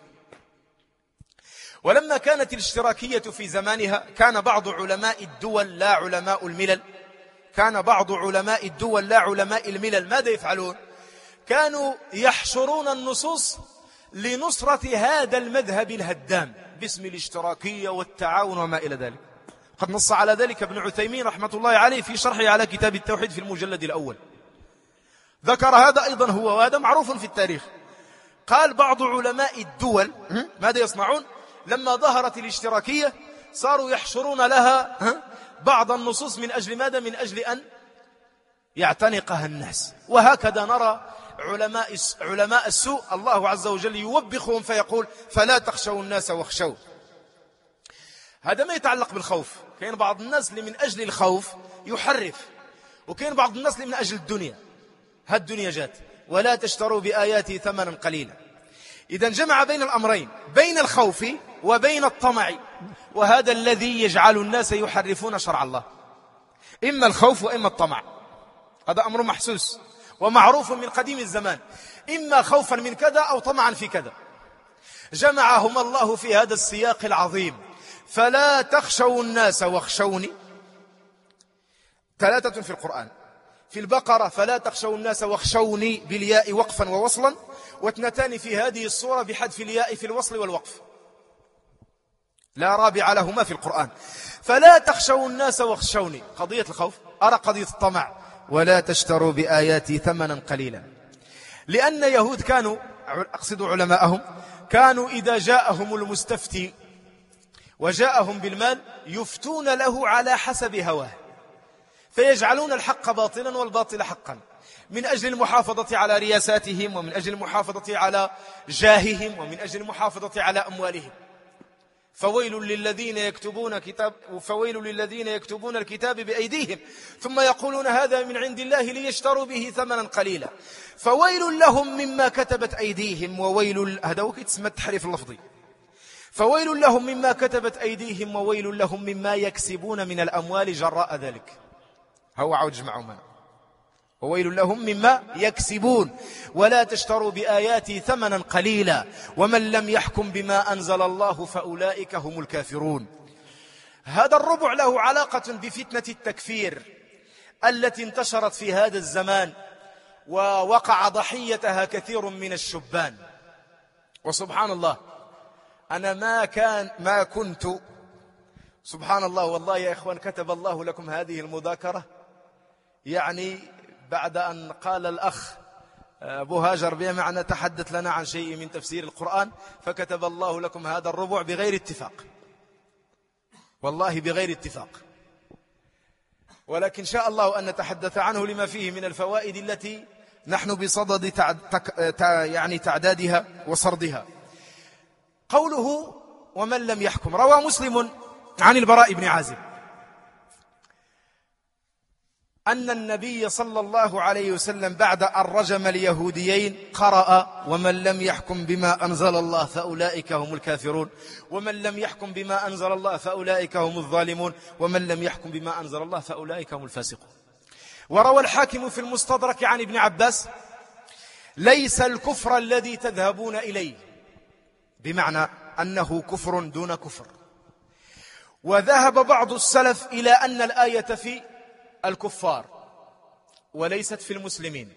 ولما كانت الاشتراكية في زمانها كان بعض علماء الدول لا علماء الملل، كان بعض علماء الدول لا علماء الملل ماذا يفعلون؟ كانوا يحشرون النصوص لنصرة هذا المذهب الهدام باسم الاشتراكية والتعاون وما إلى ذلك. قد نص على ذلك ابن عثيمين رحمة الله عليه في شرحه على كتاب التوحيد في المجلد الأول، ذكر هذا أيضا هو، وهذا معروف في التاريخ. قال بعض علماء الدول ماذا يصنعون؟ لما ظهرت الاشتراكية صاروا يحشرون لها بعض النصوص من أجل ماذا؟ من أجل أن يعتنقها الناس. وهكذا نرى علماء السوء الله عز وجل يوبخهم فيقول فلا تخشوا الناس واخشوا. هذا ما يتعلق بالخوف. كاين بعض الناس اللي من أجل الخوف يحرف، وكاين بعض الناس اللي من أجل الدنيا. هالدنيا جات ولا تشتروا بآياتي ثمنا قليلا. إذا جمع بين الأمرين، بين الخوف وبين الطمع، وهذا الذي يجعل الناس يحرفون شرع الله، إما الخوف وإما الطمع. هذا أمر محسوس ومعروف من قديم الزمان، إما خوفا من كذا أو طمعا في كذا. جمعهما الله في هذا السياق العظيم: فلا تخشوا الناس واخشوني. 3 في القرآن. في البقرة فلا تخشوا الناس واخشوني بالياء وقفا ووصلا، و2 في هذه الصورة بحذف الياء في الوصل والوقف، لا رابع لهما في القرآن. فلا تخشوا الناس واخشوني قضية الخوف، أرى قضية الطمع. ولا تشتروا بآياتي ثمنا قليلا، لأن يهود كانوا، أقصد علماءهم، كانوا إذا جاءهم المستفتي وجاءهم بالمال يفتون له على حسب هواه، فيجعلون الحق باطلا والباطل حقا، من أجل المحافظة على رياساتهم، ومن أجل المحافظة على جاههم، ومن أجل المحافظة على أموالهم. فويل للذين يكتبون الكتاب بأيديهم ثم يقولون هذا من عند الله ليشتروا به ثمنا قليلا، فويل لهم مما كتبت أيديهم هذا هو اسم التحريف اللفظي. فويل لهم مما كتبت أيديهم وويل لهم مما يكسبون من الأموال جراء ذلك. هو عود جمعوا منا. وويل لهم مما يكسبون ولا تشتروا بآياتي ثمنا قليلا ومن لم يحكم بما أنزل الله فأولئك هم الكافرون. هذا الربع له علاقة بفتنة التكفير التي انتشرت في هذا الزمان، ووقع ضحيتها كثير من الشبان. وسبحان الله، أنا ما كنت سبحان الله والله يا إخوان، كتب الله لكم هذه المذاكرة، يعني بعد أن قال الأخ أبو هاجر بمعنى تحدث لنا عن شيء من تفسير القرآن، فكتب الله لكم هذا الربع بغير اتفاق، والله بغير اتفاق، ولكن شاء الله أن نتحدث عنه لما فيه من الفوائد التي نحن بصدد تعدادها وسردها. قوله ومن لم يحكم، روى مسلم عن البراء بن عازب أن النبي صلى الله عليه وسلم بعد أن رجم اليهوديين قرأ ومن لم يحكم بما أنزل الله فأولئك هم الكافرون، ومن لم يحكم بما أنزل الله فأولئك هم الظالمون، ومن لم يحكم بما أنزل الله فأولئك هم الفاسقون. وروى الحاكم في المستدرك عن ابن عباس ليس الكفر الذي تذهبون إليه، بمعنى أنه كفر دون كفر. وذهب بعض السلف إلى أن الآية في الكفار وليست في المسلمين،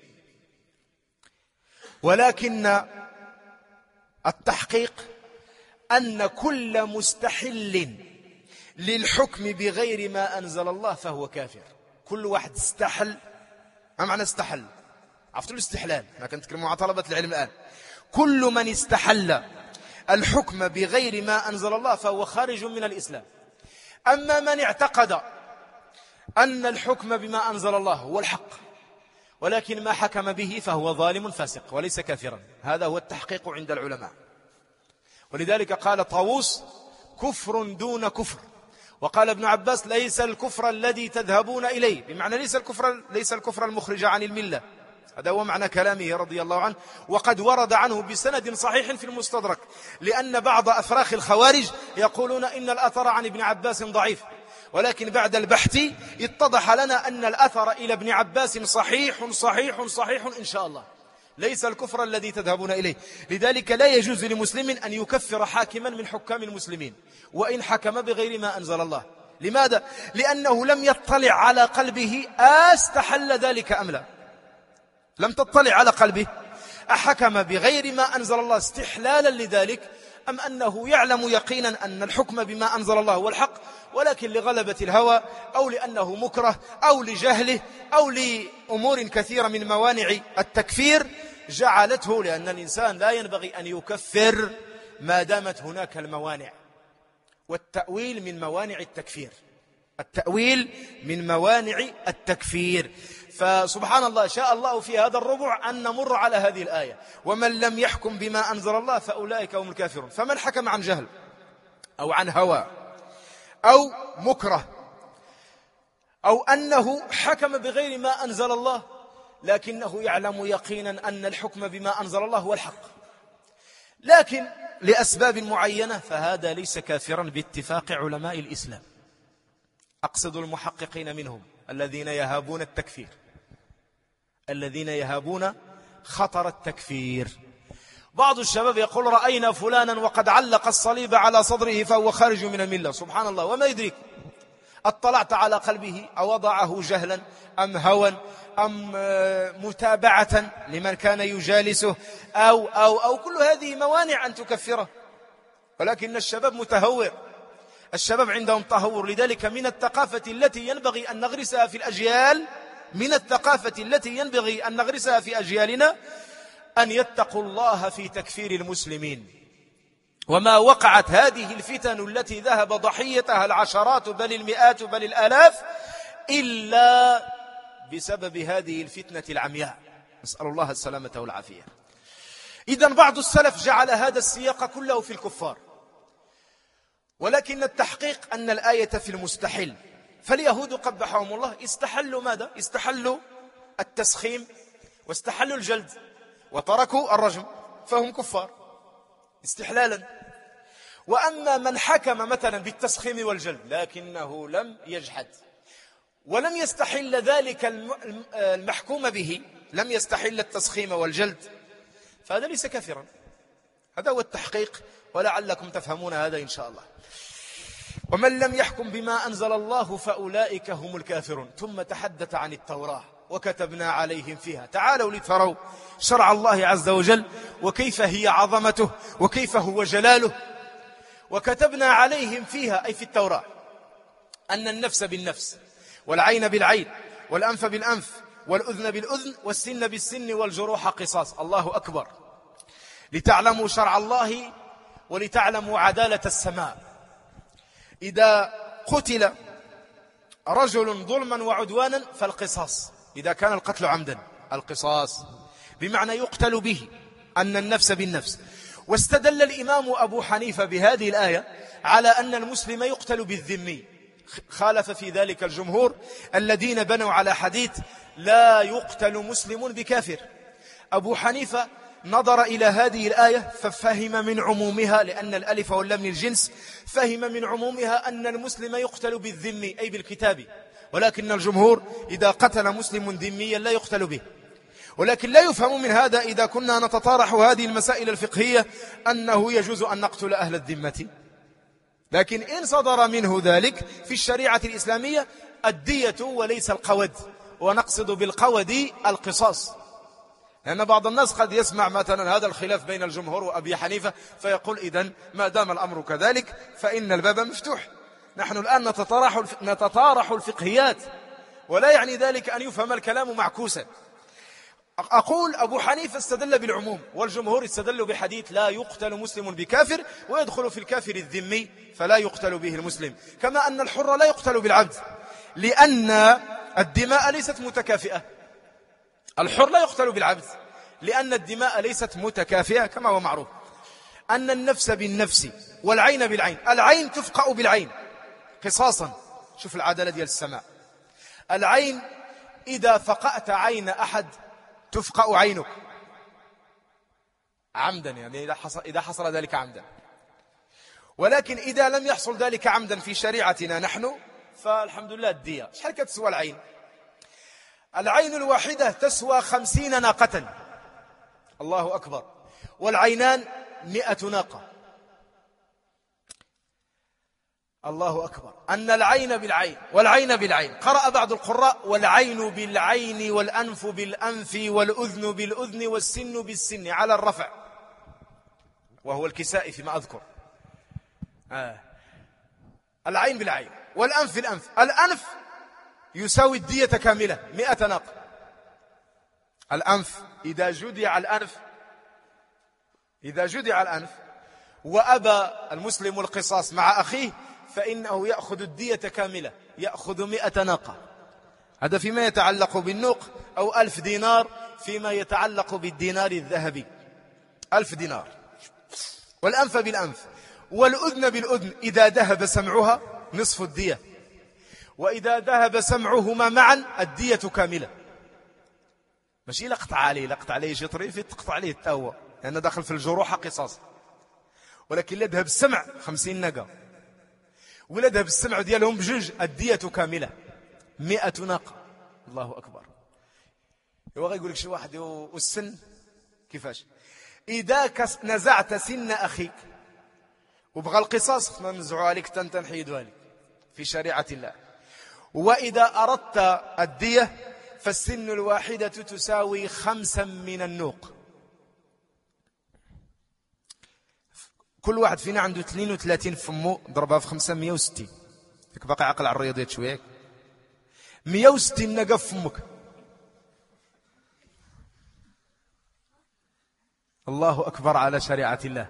ولكن التحقيق أن كل مستحل للحكم بغير ما أنزل الله فهو كافر. كل واحد استحل، ما معنى استحل؟ عرفتوا الاستحلال؟ أنا كنت أتكلم مع طلبة العلم الآن. كل من استحل الحكم بغير ما أنزل الله فهو خارج من الإسلام. أما من اعتقد أن الحكم بما أنزل الله هو الحق ولكن ما حكم به فهو ظالم فاسق وليس كافرا، هذا هو التحقيق عند العلماء. ولذلك قال طاووس كفر دون كفر. وقال ابن عباس ليس الكفر الذي تذهبون إليه، بمعنى ليس الكفر المخرج عن الملة. هذا هو معنى كلامه رضي الله عنه. وقد ورد عنه بسند صحيح في المستدرك، لأن بعض أفراخ الخوارج يقولون إن الأثر عن ابن عباس ضعيف، ولكن بعد البحث اتضح لنا أن الأثر إلى ابن عباس صحيح صحيح صحيح إن شاء الله. ليس الكفر الذي تذهبون إليه. لذلك لا يجوز لمسلم أن يكفر حاكما من حكام المسلمين وإن حكم بغير ما أنزل الله. لماذا؟ لأنه لم يطلع على قلبه أستحل ذلك أم لا. لم تطلع على قلبه أحكم بغير ما أنزل الله استحلالا لذلك أم أنه يعلم يقينا أن الحكم بما أنزل الله هو الحق، ولكن لغلبة الهوى أو لأنه مكره أو لجهله أو لأمور كثيرة من موانع التكفير جعلته، لأن الإنسان لا ينبغي أن يكفر ما دامت هناك الموانع. والتأويل من موانع التكفير، التأويل من موانع التكفير. فسبحان الله شاء الله في هذا الربع أن نمر على هذه الآية ومن لم يحكم بما أنزل الله فأولئك هم الكافرون. فمن حكم عن جهل أو عن هوى أو مكره أو أنه حكم بغير ما أنزل الله لكنه يعلم يقينا أن الحكم بما أنزل الله هو الحق لكن لأسباب معينة، فهذا ليس كافرا باتفاق علماء الإسلام. أقصد المحققين منهم الذين يهابون التكفير، الذين يهابون خطر التكفير. بعض الشباب يقول رأينا فلانا وقد علق الصليب على صدره فهو خارج من الملة. سبحان الله، وما يدريك اطلعت على قلبه أو وضعه جهلا أم هوى أم متابعة لمن كان يجالسه أو كل هذه موانع أن تكفره. ولكن الشباب متهور، الشباب عندهم تهور. لذلك من الثقافة التي ينبغي أن نغرسها في الأجيال، من الثقافة التي ينبغي أن نغرسها في أجيالنا أن يتقوا الله في تكفير المسلمين. وما وقعت هذه الفتن التي ذهب ضحيتها العشرات بل المئات بل الآلاف إلا بسبب هذه الفتنة العمياء، نسأل الله السلامة والعافية. إذن بعض السلف جعل هذا السياق كله في الكفار، ولكن التحقيق أن الآية في المستحل. فاليهود قبحهم الله استحلوا ماذا؟ استحلوا التسخيم واستحلوا الجلد وتركوا الرجم، فهم كفار استحلالا. وأما من حكم مثلا بالتسخيم والجلد لكنه لم يجحد ولم يستحل ذلك المحكوم به، لم يستحل التسخيم والجلد، فهذا ليس كافرا. هذا هو التحقيق، ولعلكم تفهمون هذا إن شاء الله. ومن لم يحكم بما أنزل الله فأولئك هم الكافرون. ثم تحدث عن التوراة وكتبنا عليهم فيها. تعالوا لتروا شرع الله عز وجل وكيف هي عظمته وكيف هو جلاله. وكتبنا عليهم فيها أي في التوراة أن النفس بالنفس والعين بالعين والأنف بالأنف والأذن بالأذن والسن بالسن والجروح قصاص. الله أكبر. لتعلموا شرع الله ولتعلموا عدالة السماء. إذا قتل رجل ظلما وعدوانا فالقصاص، إذا كان القتل عمدا القصاص، بمعنى يقتل به، أن النفس بالنفس. واستدل الإمام أبو حنيفة بهذه الآية على أن المسلم يقتل بالذمي، خالف في ذلك الجمهور الذين بنوا على حديث لا يقتل مسلم بكافر. أبو حنيفة نظر إلى هذه الآية ففهم من عمومها، لأن الألف واللام للجنس، فهم من عمومها أن المسلم يقتل بالذمي أي بالكتاب، ولكن الجمهور إذا قتل مسلم ذميا لا يقتل به. ولكن لا يفهم من هذا إذا كنا نتطارح هذه المسائل الفقهية أنه يجوز أن نقتل أهل الذمة، لكن إن صدر منه ذلك في الشريعة الإسلامية الدية وليس القود، ونقصد بالقود القصاص. لأن بعض الناس قد يسمع مثلا هذا الخلاف بين الجمهور وأبي حنيفة فيقول إذن ما دام الأمر كذلك فإن الباب مفتوح. نحن الآن نتطارح الفقهيات، ولا يعني ذلك أن يفهم الكلام معكوسا. أقول أبو حنيفة استدل بالعموم، والجمهور استدلوا بحديث لا يقتل مسلم بكافر، ويدخل في الكافر الذمي فلا يقتل به المسلم، كما أن الحر لا يقتل بالعبد، لأن الدماء ليست متكافئة. الحر لا يقتل بالعبد لأن الدماء ليست متكافئة، كما هو معروف أن النفس بالنفس والعين بالعين، العين تفقأ بالعين قصاصا. شوف العدالة ديال السماء، العين إذا فقأت عين أحد تفقأ عينك عمدا، يعني إذا حصل ذلك عمدا. ولكن إذا لم يحصل ذلك عمدا في شريعتنا نحن فالحمد لله الدية. شحال كتسوى العين؟ العين الواحدة تسوى 50 ناقة. الله أكبر. والعينان 100 ناقة. الله أكبر. أن العين بالعين والعين بالعين. قرأ بعض القراء والعين بالعين والأنف بالأنف والأذن بالأذن والسن بالسن على الرفع، وهو الكسائي فيما أذكر. العين بالعين والأنف بالأنف. الأنف يساوي الدية كاملة 100 ناقة. الأنف إذا جدع الأنف وأبى المسلم القصاص مع أخيه فإنه يأخذ الدية كاملة، يأخذ 100 ناقة. هذا فيما يتعلق بالنوق، أو 1000 دينار فيما يتعلق بالدينار الذهبي، 1000 دينار. والأنف بالأنف والأذن بالأذن، إذا ذهب سمعها نصف الدية، وإذا ذهب سمعهما معا الدية كاملة. ماشي لقطع عليه شي طريف تقطع عليه التاوى، لأنه داخل في الجروح قصاص. ولكن لا ذهب السمع 50 ناقة، ولا ذهب السمع ديالهم بجوج الدية كاملة 100 ناقة. الله أكبر. يقول لك شي واحد والسن كيفاش؟ إذا نزعت سن أخيك وبغى القصاص ما نزعوا عليك تنحيدوا عليك في شريعة الله. وإذا أردت الدية فالسن الواحدة تساوي 5 من النوق. كل واحد فينا عنده 32 فمه، ضربها في 5 160. فيك باقي عقل على الرياضيات شوية. 160 ناقة في فمك. الله أكبر على شريعة الله.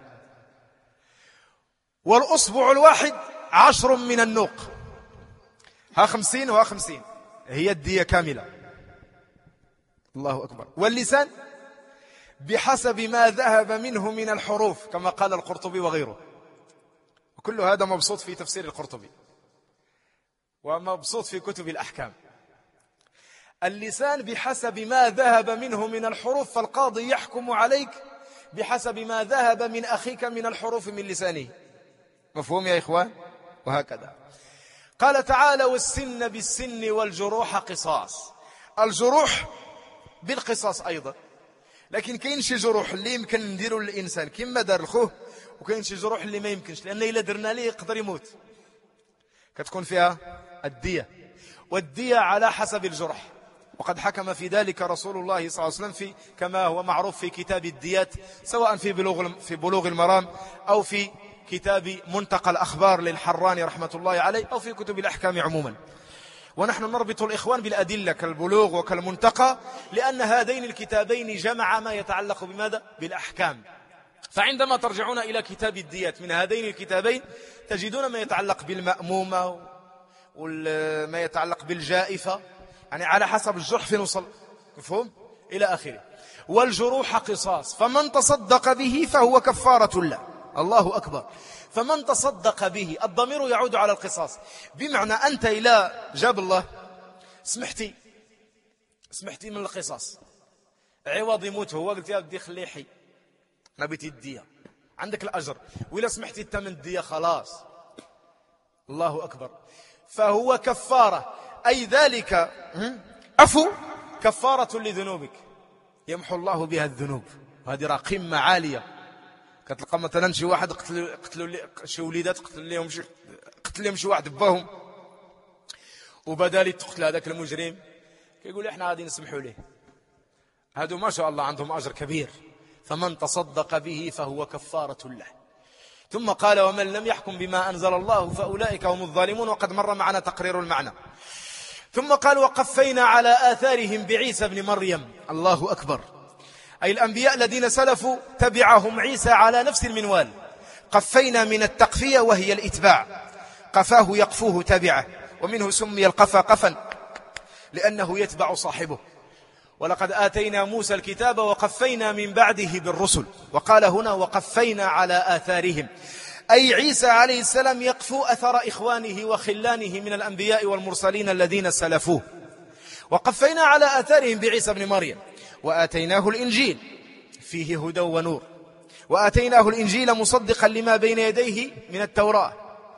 والأصبع الواحد 10 من النوق. ها 50 وها 50 هي الدية كاملة. الله أكبر. واللسان بحسب ما ذهب منه من الحروف، كما قال القرطبي وغيره. وكل هذا مبسوط في تفسير القرطبي ومبسوط في كتب الأحكام. اللسان بحسب ما ذهب منه من الحروف، فالقاضي يحكم عليك بحسب ما ذهب من أخيك من الحروف من لسانه. مفهوم يا إخوان؟ وهكذا قال تعالى والسن بالسن والجروح قصاص. الجروح بالقصاص أيضا، لكن كاين شي جروح اللي يمكن نديروا للإنسان كما دار لخوه، وكاين شي جروح اللي ما يمكنش، لأن إلا درنا ليه يقدر يموت. كتكون فيها الدية، والدية على حسب الجرح. وقد حكم في ذلك رسول الله صلى الله عليه وسلم كما هو معروف في كتاب الديات، سواء في بلوغ المرام أو في كتاب منتقى الأخبار للحراني رحمة الله عليه، أو في كتب الأحكام عموما. ونحن نربط الإخوان بالأدلة كالبلوغ وكالمنتقى، لأن هذين الكتابين جمع ما يتعلق بماذا؟ بالأحكام. فعندما ترجعون إلى كتاب الديات من هذين الكتابين تجدون ما يتعلق بالمأمومة وما يتعلق بالجائفة، يعني على حسب الجرح فين وصل، مفهوم؟ إلى آخره. والجروح قصاص، فمن تصدق به فهو كفارة له. الله أكبر. فمن تصدق به، الضمير يعود على القصاص، بمعنى أنت إلى جاب الله سمحتي من القصاص، عوض يموت هو، قلت يا بدي خليه حي، نبيتي الدية، عندك الأجر، وإلا سمحتي الثمن الدية خلاص. الله أكبر. فهو كفارة، أي ذلك عفو كفارة لذنوبك يمحو الله بها الذنوب. وهذه راه قمة عالية. كتلقى مثلا شي واحد قتلوا شي وليدات، قتل لهم شي واحد باهم، وبدالي تقتل هذاك المجرم، كيقول احنا غادي نسمحوا ليه. هادو ما شاء الله عندهم أجر كبير. فمن تصدق به فهو كفارة له. ثم قال ومن لم يحكم بما أنزل الله فأولئك هم الظالمون، وقد مر معنا تقرير المعنى. ثم قال وقفينا على آثارهم بعيسى بن مريم. الله أكبر. أي الأنبياء الذين سلفوا تبعهم عيسى على نفس المنوال. قفينا من التقفية وهي الإتباع، قفاه يقفوه تبعه، ومنه سمي القفا قفا لأنه يتبع صاحبه. ولقد آتينا موسى الكتاب وقفينا من بعده بالرسل. وقال هنا وقفينا على آثارهم، أي عيسى عليه السلام يقفو أثر إخوانه وخلانه من الأنبياء والمرسلين الذين سلفوه. وقفينا على آثارهم بعيسى بن مريم. وآتيناه الإنجيل فيه هدى ونور، وآتيناه الإنجيل مصدقا لما بين يديه من التوراة.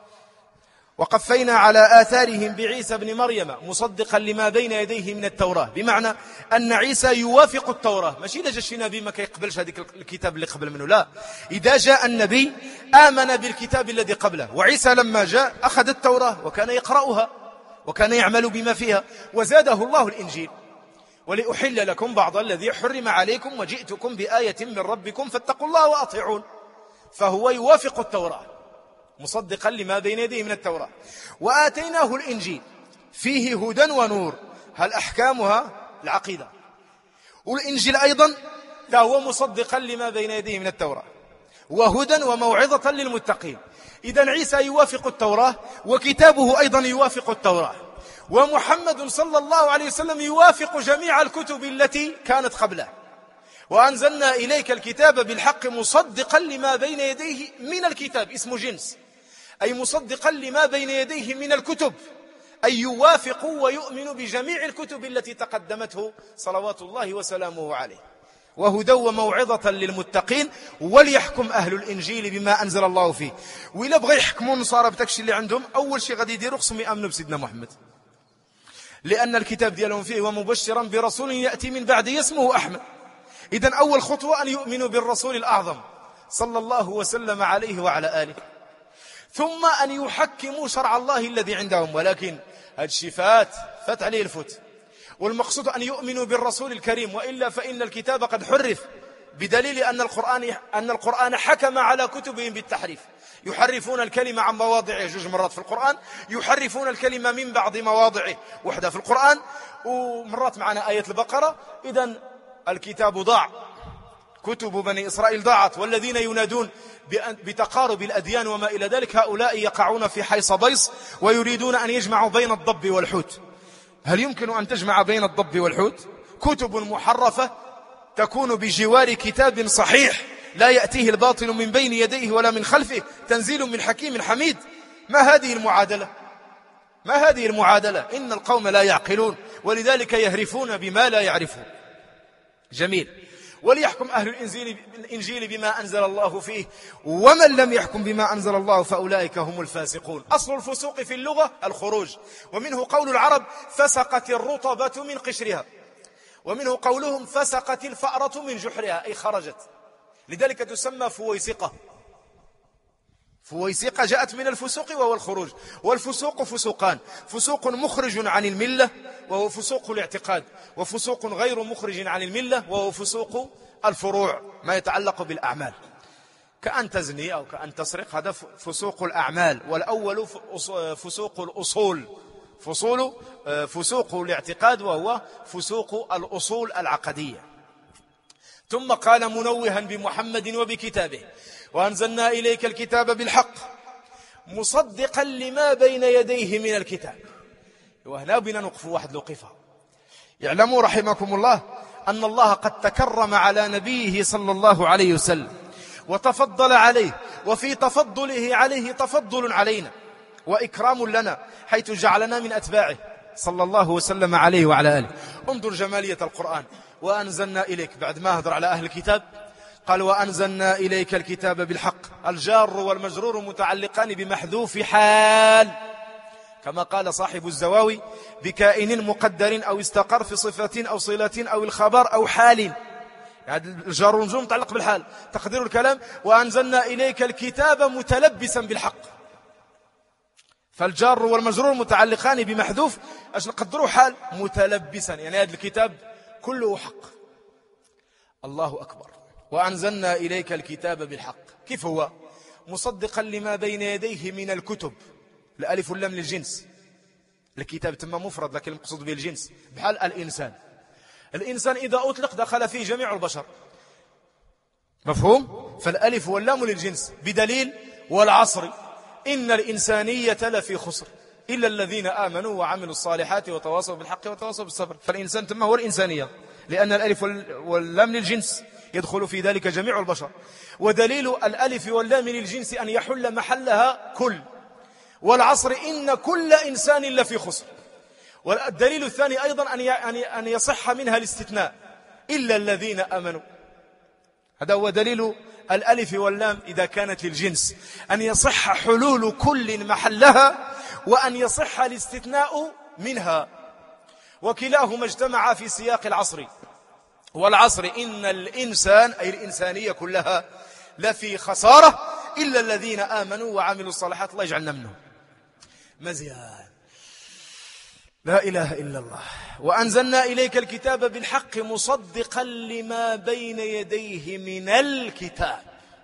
وقفينا على آثارهم بعيسى بن مريم مصدقا لما بين يديه من التوراة، بمعنى أن عيسى يوافق التوراة. ماشي إذا جاء شي نبي ما كيقبلش هذيك الكتاب اللي قبل منه، لا، إذا جاء النبي آمن بالكتاب الذي قبله. وعيسى لما جاء أخذ التوراة وكان يقرأها وكان يعمل بما فيها، وزاده الله الإنجيل ولأحل لكم بعض الذي حرم عليكم وجئتكم بآية من ربكم فاتقوا الله وأطيعون. فهو يوافق التوراة مصدقا لما بين يديه من التوراة. وآتيناه الإنجيل فيه هدى ونور، هل أحكامها العقيدة. والإنجيل أيضا فهو مصدقا لما بين يديه من التوراة، وهدى وموعظة للمتقين. إذن عيسى يوافق التوراة، وكتابه أيضا يوافق التوراة، ومحمد صلى الله عليه وسلم يوافق جميع الكتب التي كانت قبله. وأنزلنا إليك الكتاب بالحق مصدقا لما بين يديه من الكتاب، اسم جنس، أي مصدقا لما بين يديه من الكتب، أي يوافق ويؤمن بجميع الكتب التي تقدمته صلوات الله وسلامه عليه. وهدى وموعظة للمتقين، وليحكم أهل الإنجيل بما أنزل الله فيه. وإلا بغى يحكموا النصارى بتكشي اللي عندهم، أول شيء غادي يديروا خصهم يأمنوا بسيدنا محمد، لأن الكتاب ديالهم فيه ومبشرا برسول يأتي من بعده اسمه أحمد. إذن أول خطوة أن يؤمنوا بالرسول الأعظم صلى الله وسلم عليه وعلى آله، ثم أن يحكموا شرع الله الذي عندهم. ولكن هذا الشيء فات عليه الفوت. والمقصود أن يؤمنوا بالرسول الكريم، وإلا فإن الكتاب قد حرف، بدليل أن القرآن حكم على كتبهم بالتحريف. يحرفون الكلمة عن مواضعه 2 مرات في القرآن، يحرفون الكلمة من بعض مواضعه وحدة في القرآن، ومرات معنا آية البقرة. إذن الكتاب ضاع، كتب بني إسرائيل ضاعت. والذين ينادون بتقارب الأديان وما إلى ذلك، هؤلاء يقعون في حيص بيص ويريدون أن يجمعوا بين الضب والحوت. هل يمكن أن تجمع بين الضب والحوت؟ كتب محرفة تكون بجوار كتاب صحيح لا يأتيه الباطل من بين يديه ولا من خلفه، تنزيل من حكيم حميد. ما هذه المعادلة؟ ما هذه المعادلة؟ إن القوم لا يعقلون، ولذلك يهرفون بما لا يعرفون. جميل. وليحكم أهل الإنجيل بما أنزل الله فيه، ومن لم يحكم بما أنزل الله فأولئك هم الفاسقون. أصل الفسوق في اللغة الخروج، ومنه قول العرب فسقت الرطبة من قشرها، ومنه قولهم فسقت الفأرة من جحرها، أي خرجت. لذلك تسمى فويسقة. فويسقة جاءت من الفسوق وهو الخروج. والفسوق فسوقان: فسوق مخرج عن الملة وهو فسوق الاعتقاد، وفسوق غير مخرج عن الملة وهو فسوق الفروع، ما يتعلق بالأعمال، كأن تزني أو كأن تسرق، هذا فسوق الأعمال. والأول فسوق الأصول، فسوق الاعتقاد، وهو فسوق الأصول العقدية. ثم قال منوها بمحمد وبكتابه: وأنزلنا إليك الكتاب بالحق مصدقا لما بين يديه من الكتاب. وهنا بنا نقف واحد الوقفة. يعلموا رحمكم الله أن الله قد تكرم على نبيه صلى الله عليه وسلم وتفضل عليه، وفي تفضله عليه تفضل علينا وإكرام لنا، حيث جعلنا من أتباعه صلى الله وسلم عليه وعلى آله. انظر جمالية القرآن. وأنزلنا إليك، بعد ما هدر على أهل الكتاب قال: وأنزلنا إليك الكتاب بالحق. الجار والمجرور متعلقان بمحذوف حال، كما قال صاحب الزواوي: بكائن مقدر أو استقر في صفة أو صلة أو الخبر أو حال. يعني الجار والمجرور متعلق بالحال. تقدير الكلام: وأنزلنا إليك الكتاب متلبسا بالحق. فالجار والمجرور متعلقان بمحذوف، اش نقدروا حال متلبسا، يعني هذا الكتاب كله حق. الله أكبر. وأنزلنا إليك الكتاب بالحق، كيف هو؟ مصدقا لما بين يديه من الكتب. الألف واللام للجنس، الكتاب تم مفرد لكن المقصود به الجنس، بحال الإنسان. الإنسان إذا أطلق دخل فيه جميع البشر، مفهوم؟ فالألف واللام للجنس، بدليل: والعصر إن الإنسانية لفي خسر إلا الذين آمنوا وعملوا الصالحات وتواصوا بالحق وتواصوا بالصبر. فالإنسان تم هو الإنسانية، لأن الألف واللام للجنس يدخل في ذلك جميع البشر. ودليل الألف واللام للجنس أن يحل محلها كل. والعصر إن كل إنسان لفي خسر. والدليل الثاني أيضا أن يصح منها الاستثناء: إلا الذين آمنوا. هذا هو دليل الألف واللام إذا كانت للجنس، أن يصح حلول كل محلها وأن يصح الاستثناء منها، وكلاهما اجتمع في سياق العصر. والعصر إن الإنسان أي الإنسانية كلها لفي خسارة إلا الذين آمنوا وعملوا الصالحات. الله يجعلنا منهم. مزيان. لا إله إلا الله. وأنزلنا إليك الكتاب بالحق مصدقا لما بين يديه من الكتاب.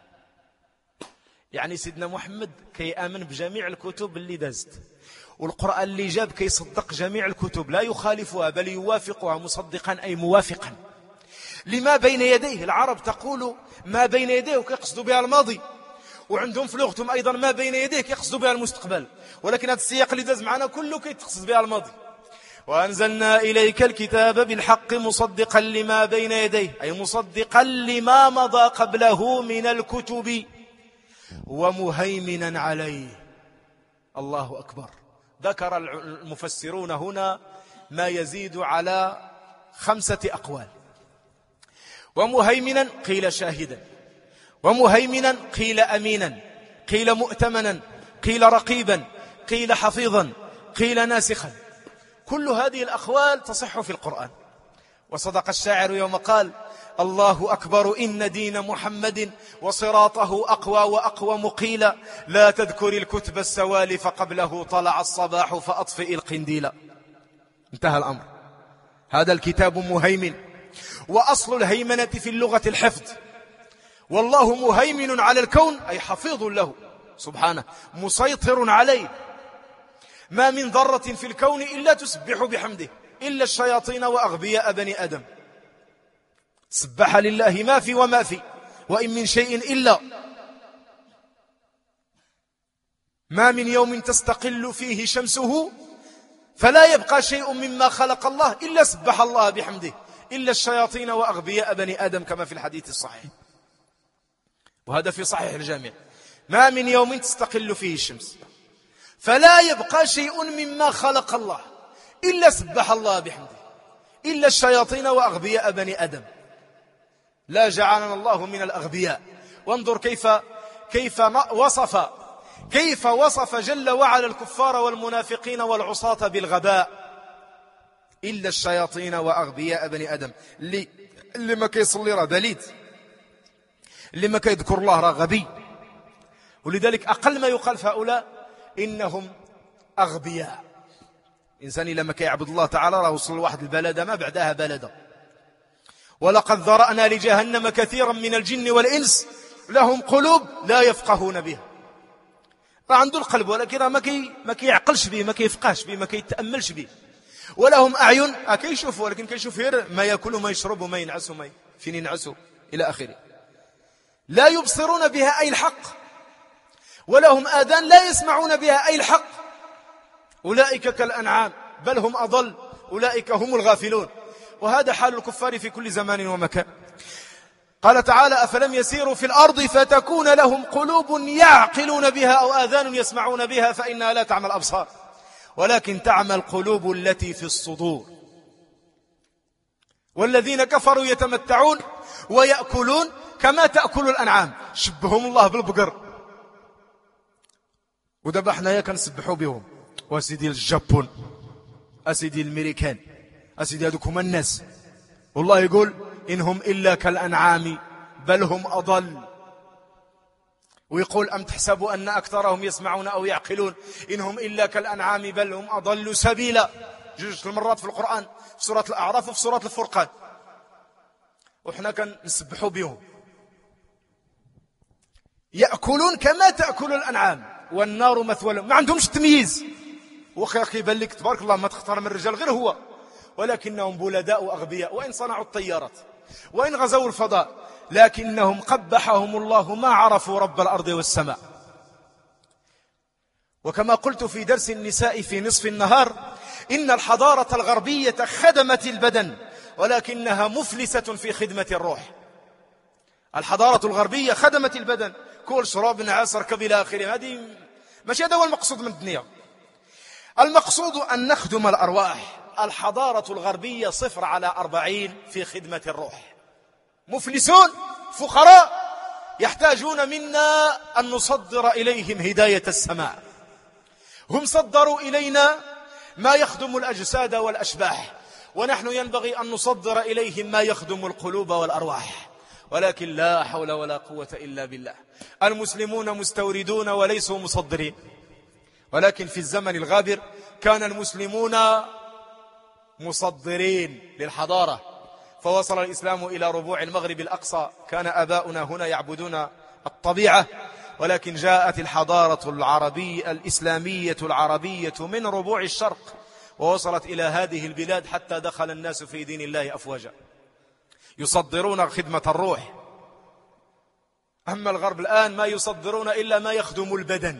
يعني سيدنا محمد كي آمن بجميع الكتب اللي دازت، والقرآن اللي جاب كي يصدق جميع الكتب، لا يخالفها بل يوافقها، مصدقا أي موافقا لما بين يديه. العرب تقول ما بين يديه وكيقصدوا بها الماضي، وعندهم في لغتهم أيضا ما بين يديه كيقصدوا بها المستقبل، ولكن هذا السياق اللي داز معنا كله كيتقصد بها الماضي. وأنزلنا إليك الكتاب بالحق مصدقا لما بين يديه، أي مصدقا لما مضى قبله من الكتب ومهيمنا عليه. الله أكبر. ذكر المفسرون هنا ما يزيد على 5 أقوال. ومهيمنا قيل شاهدا، ومهيمنا قيل أمينا، قيل مؤتمنا، قيل رقيبا، قيل حفيظا، قيل ناسخا. كل هذه الأقوال تصح في القرآن. وصدق الشاعر يوم قال: الله أكبر إن دين محمد وصراطه أقوى وأقوم، قيل لا تذكر الكتب السوالف قبله طلع الصباح فأطفئ القنديل. انتهى الأمر. هذا الكتاب مهيمن، وأصل الهيمنة في اللغة الحفظ، والله مهيمن على الكون أي حفيظ له سبحانه، مسيطر عليه. ما من ذرة في الكون إلا تسبح بحمده إلا الشياطين وأغبياء بني آدم. سبح لله ما في وما في، وإن من شيء إلا ما من يوم تستقل فيه شمسه فلا يبقى شيء مما خلق الله إلا سبح الله بحمده إلا الشياطين وأغبياء بني آدم، كما في الحديث الصحيح، وهذا في صحيح الجامع. ما من يوم تستقل فيه الشمس فلا يبقى شيء مما خلق الله إلا سبح الله بحمده إلا الشياطين وأغبياء بني آدم. لا جعلنا الله من الأغبياء. وانظر كيف وصف جل وعلا الكفار والمنافقين والعصاة بالغباء. إلا الشياطين وأغبياء بني آدم. اللي ما كيصلي راه بليد، اللي ما كيذكر الله راه غبي. ولذلك أقل ما يقال فهؤلاء إنهم أغبياء. إنسان لما كيعبد الله تعالى راه وصل لواحد البلدة ما بعدها بلدة. ولقد ذرأنا لجهنم كثيرا من الجن والإنس لهم قلوب لا يفقهون بها. عنده القلب ولكن ما كيعقلش به، ما كيفقهش به، ما كيتأملش به. ولهم أعين كيشوفوا، ولكن كيشوف غير ما يأكل وما يشرب وما ينعس وما فين ينعسوا إلى آخره. لا يبصرون بها أي الحق، ولهم آذان لا يسمعون بها أي الحق. أولئك كالأنعام بل هم أضل، أولئك هم الغافلون. وهذا حال الكفار في كل زمان ومكان. قال تعالى: أفلم يسيروا في الأرض فتكون لهم قلوب يعقلون بها أو آذان يسمعون بها فإنها لا تعمى الأبصار ولكن تعمى القلوب التي في الصدور. والذين كفروا يتمتعون ويأكلون كما تأكل الأنعام. شبههم الله بالبقر. ودابا حنايا كنسبحوا بهم، واسيدي الجابون، اسيدي الامريكان، اسيدي هذوك هما الناس. والله يقول: إنهم إلا كالأنعام بل هم أضل. ويقول: أم تحسبوا أن أكثرهم يسمعون أو يعقلون إنهم إلا كالأنعام بل هم أضل سبيلا. 2 مرات في القرآن، في سورة الأعراف وفي سورة الفرقان. وحنا كنسبحوا بهم. يأكلون كما تأكل الأنعام والنار مثوى لهم. ما عندهمش تمييز. وخير كيبان لك تبارك الله ما تختار من الرجال غير هو، ولكنهم بلداء وأغبياء. وإن صنعوا الطيارات وإن غزوا الفضاء لكنهم قبحهم الله ما عرفوا رب الأرض والسماء. وكما قلت في درس النساء في نصف النهار: إن الحضارة الغربية خدمت البدن ولكنها مفلسة في خدمة الروح. الحضارة الغربية خدمت البدن، كل شراب نعاس ركب إلى آخره. هذه ماشي هذا هو المقصود من الدنيا. المقصود أن نخدم الأرواح. الحضارة الغربية 0/40 في خدمة الروح. مفلسون فقراء يحتاجون منا أن نصدر إليهم هداية السماء. هم صدروا إلينا ما يخدم الأجساد والأشباح، ونحن ينبغي أن نصدر إليهم ما يخدم القلوب والأرواح. ولكن لا حول ولا قوة إلا بالله. المسلمون مستوردون وليسوا مصدرين. ولكن في الزمن الغابر كان المسلمون مصدرين للحضارة، فوصل الإسلام إلى ربوع المغرب الأقصى. كان آباؤنا هنا يعبدون الطبيعة، ولكن جاءت الحضارة العربية الإسلامية العربية من ربوع الشرق ووصلت إلى هذه البلاد حتى دخل الناس في دين الله أفواجا، يصدرون خدمة الروح. أما الغرب الآن ما يصدرون إلا ما يخدم البدن.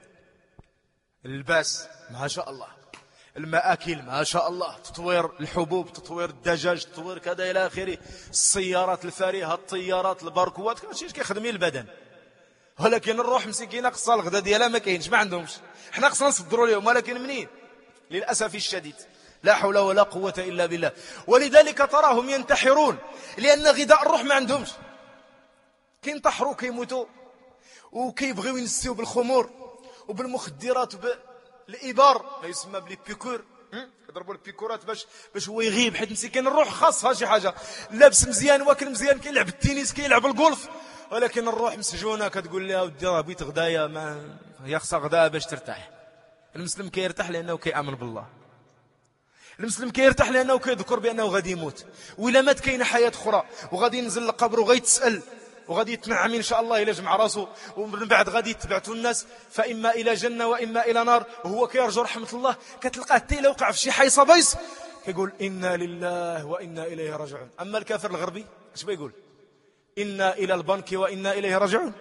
اللباس ما شاء الله، المآكل ما شاء الله، تطوير الحبوب، تطوير الدجاج، تطوير كذا إلى آخره، السيارات الفارهة، الطيارات، الباركوات، كل شيء كيخدمي البدن. ولكن الروح مسكينة قصة الغدا ديالها ما كاينش، ما عندهمش. احنا خصنا نصدروا لهم، ولكن منين؟ للأسف الشديد لا حول ولا قوة إلا بالله. ولذلك تراهم ينتحرون، لأن غذاء الروح ما عندهمش. كينتحروا كيموتوا وكيبغيو ينسيو بالخمور وبالمخدرات وبالإبار، ما يسمى بالبيكور. يضربوا البيكورات باش هو يغيب، حيت مسكين الروح خاصها شي حاجة. لابس مزيان، واكل مزيان، كيلعب التنس، كيلعب الجولف، ولكن الروح مسجونة. كتقول لها ودي راه بغيت غدايا، ما هي خصها غدايا باش ترتاح. المسلم كيرتاح لأنه كيآمن بالله. المسلم كيرتاح لأنه كيذكر بأنه غادي يموت، وإلا مات كاينه حياة أخرى، وغادي ينزل للقبر وغيتسأل وغادي يتنعم إن شاء الله إلى جمع راسه، ومن بعد غادي يتبعتوا الناس فإما إلى جنة وإما إلى نار، وهو كيرجو رحمة الله. كتلقاه حتى إلا وقع في شي حيصة بيص كيقول إنا لله وإنا إليه راجعون. أما الكافر الغربي اش بيقول؟ إنا إلى البنك وإنا إليه راجعون،